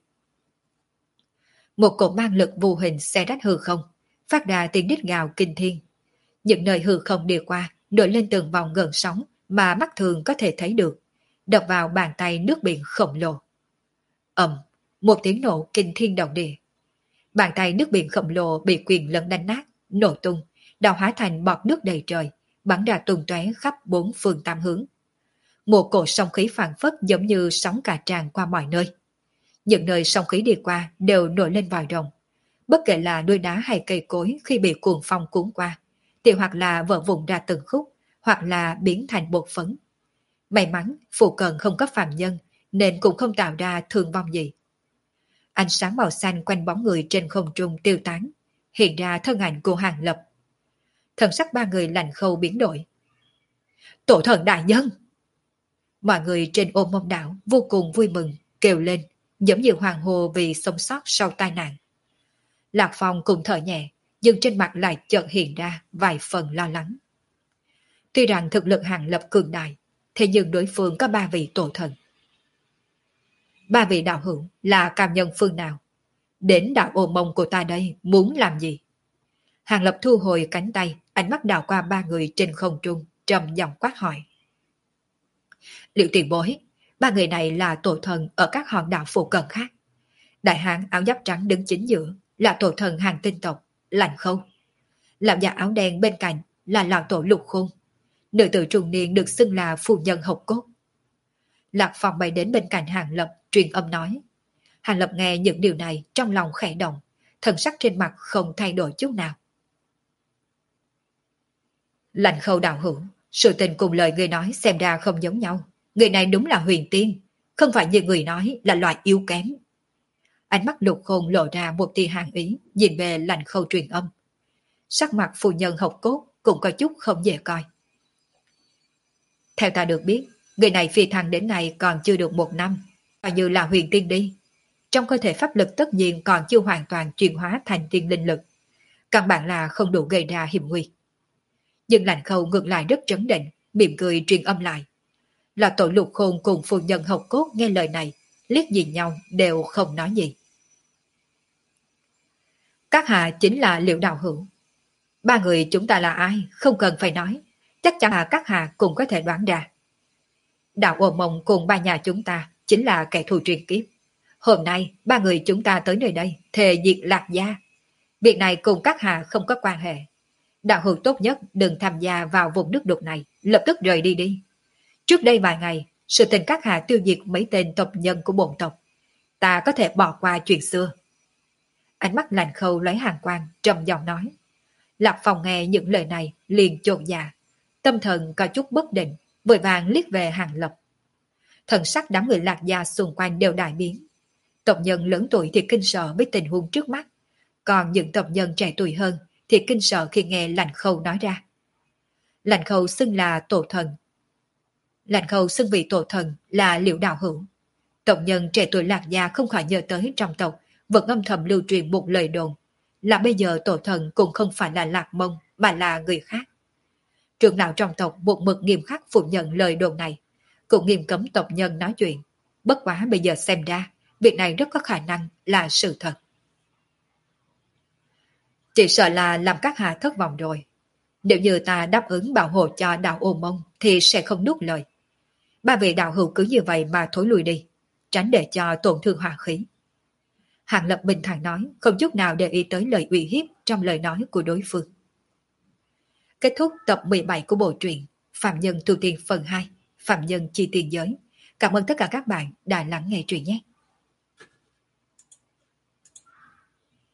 Một cỗ mang lực vô hình xé rách hư không, phát ra tiếng rít gào kinh thiên. Những nơi hư không đi qua nổi lên từng vòng gợn sóng mà mắt thường có thể thấy được, đập vào bàn tay nước biển khổng lồ. Ầm, một tiếng nổ kinh thiên động địa. Bàn tay nước biển khổng lồ bị quyền lẫn đánh nát, nổ tung, đào hóa thành bọt nước đầy trời, bắn ra tung tóe khắp bốn phương tám hướng. Một cỗ sóng khí phảng phất giống như sóng cả tràn qua mọi nơi. Những nơi sóng khí đi qua đều nổi lên vòi rồng. Bất kể là núi đá hay cây cối khi bị cuồng phong cuốn qua, thì hoặc là vỡ vụn ra từng khúc, hoặc là biến thành bột phấn. May mắn, phụ cận không có phạm nhân, nên cũng không tạo ra thương vong gì. Ánh sáng màu xanh quanh bóng người trên không trung tiêu tán, hiện ra thân ảnh của Hàng Lập. Thần sắc ba người lạnh khâu biến đổi. Tổ thần đại nhân! Mọi người trên ôm mông đảo vô cùng vui mừng, kêu lên, giống như hoàng hồ vì sống sót sau tai nạn. Lạc Phong cùng thở nhẹ, nhưng trên mặt lại chợt hiện ra vài phần lo lắng. Tuy rằng thực lực Hàng Lập cường đại, thế nhưng đối phương có ba vị tổ thần. Ba vị đạo hữu là cao nhân phương nào? Đến đạo ôm mông của ta đây muốn làm gì? Hàng Lập thu hồi cánh tay, ánh mắt đảo qua ba người trên không trung, trầm giọng quát hỏi. Liệu tiền bối, ba người này là tổ thần ở các hòn đảo phụ cận khác. Đại hán áo giáp trắng đứng chính giữa là tổ thần hàng tinh tộc, Lạnh Khâu. Lão già áo đen bên cạnh là lão tổ Lục Khôn. Nữ tử trung niên được xưng là phu nhân Hộc Cốt. Lạc Phong bay đến bên cạnh Hàng Lập, truyền âm nói. Hàng Lập nghe những điều này trong lòng khẽ động, thần sắc trên mặt không thay đổi chút nào. Lạnh Khâu đạo hữu, sự tình cùng lời người nói xem ra không giống nhau. Người này đúng là huyền tiên, không phải như người nói là loại yếu kém. Ánh mắt Lục Khôn lộ ra một tia hàn ý, nhìn về Lạnh Khâu truyền âm. Sắc mặt phu nhân Hộc Cốt cũng có chút không dễ coi. Theo ta được biết, người này phi thăng đến nay còn chưa được 1 năm, coi như là huyền tiên đi. Trong cơ thể pháp lực tất nhiên còn chưa hoàn toàn chuyển hóa thành tiên linh lực. Căn bản là không đủ gây ra hiểm nguy. Nhưng Lạnh Khâu ngược lại rất trấn định, mỉm cười truyền âm lại. Là tổ Lục Khôn cùng phu nhân Hộc Cốt nghe lời này, liếc nhìn nhau đều không nói gì. Các hạ chính là Liệu đạo hữu. Ba người chúng ta là ai, không cần phải nói. Chắc chắn là các hạ cũng có thể đoán ra. Đạo Ô Mông cùng ba nhà chúng ta chính là kẻ thù truyền kiếp. Hôm nay ba người chúng ta tới nơi đây thề diệt Lạc gia. Việc này cùng các hạ không có quan hệ. Đạo hữu tốt nhất đừng tham gia vào vùng nước đục này, lập tức rời đi đi. Trước đây vài ngày, sự tình các hạ tiêu diệt mấy tên tộc nhân của bổn tộc. Ta có thể bỏ qua chuyện xưa. Ánh mắt Lạnh Khâu lấy hàng quang, trầm giọng nói. Lạc Phong nghe những lời này liền chột dạ, tâm thần có chút bất định, vội vàng liếc về Hàng Lập. Thần sắc đám người Lạc gia xung quanh đều đại biến. Tộc nhân lớn tuổi thì kinh sợ với tình huống trước mắt, còn những tộc nhân trẻ tuổi hơn thì kinh sợ khi nghe Lạnh Khâu nói ra. Lạnh Khâu xưng là tổ thần. Lạnh Khâu xưng vị tổ thần là Liệu đạo hữu. Tộc nhân trẻ tuổi Lạc gia không khỏi nhớ tới trong tộc vẫn âm thầm lưu truyền một lời đồn là bây giờ tổ thần cũng không phải là Lạc Mông mà là người khác. Trưởng lão trong tộc một mực nghiêm khắc phủ nhận lời đồn này, cũng nghiêm cấm tộc nhân nói chuyện. Bất quá bây giờ xem ra, việc này rất có khả năng là sự thật. Chỉ sợ là làm các hạ thất vọng rồi. Nếu như ta đáp ứng bảo hộ cho đạo Ô Mông thì sẽ không nuốt lời. Ba vị đạo hữu cứ như vậy mà thối lui đi, tránh để cho tổn thương hòa khí. Hàng Lập bình thản nói, không chút nào để ý tới lời uy hiếp trong lời nói của đối phương. Kết thúc tập 17 của bộ truyện Phạm Nhân Tu Tiên phần 2, Phạm Nhân Chi Tiền Giới. Cảm ơn tất cả các bạn đã lắng nghe truyện nhé.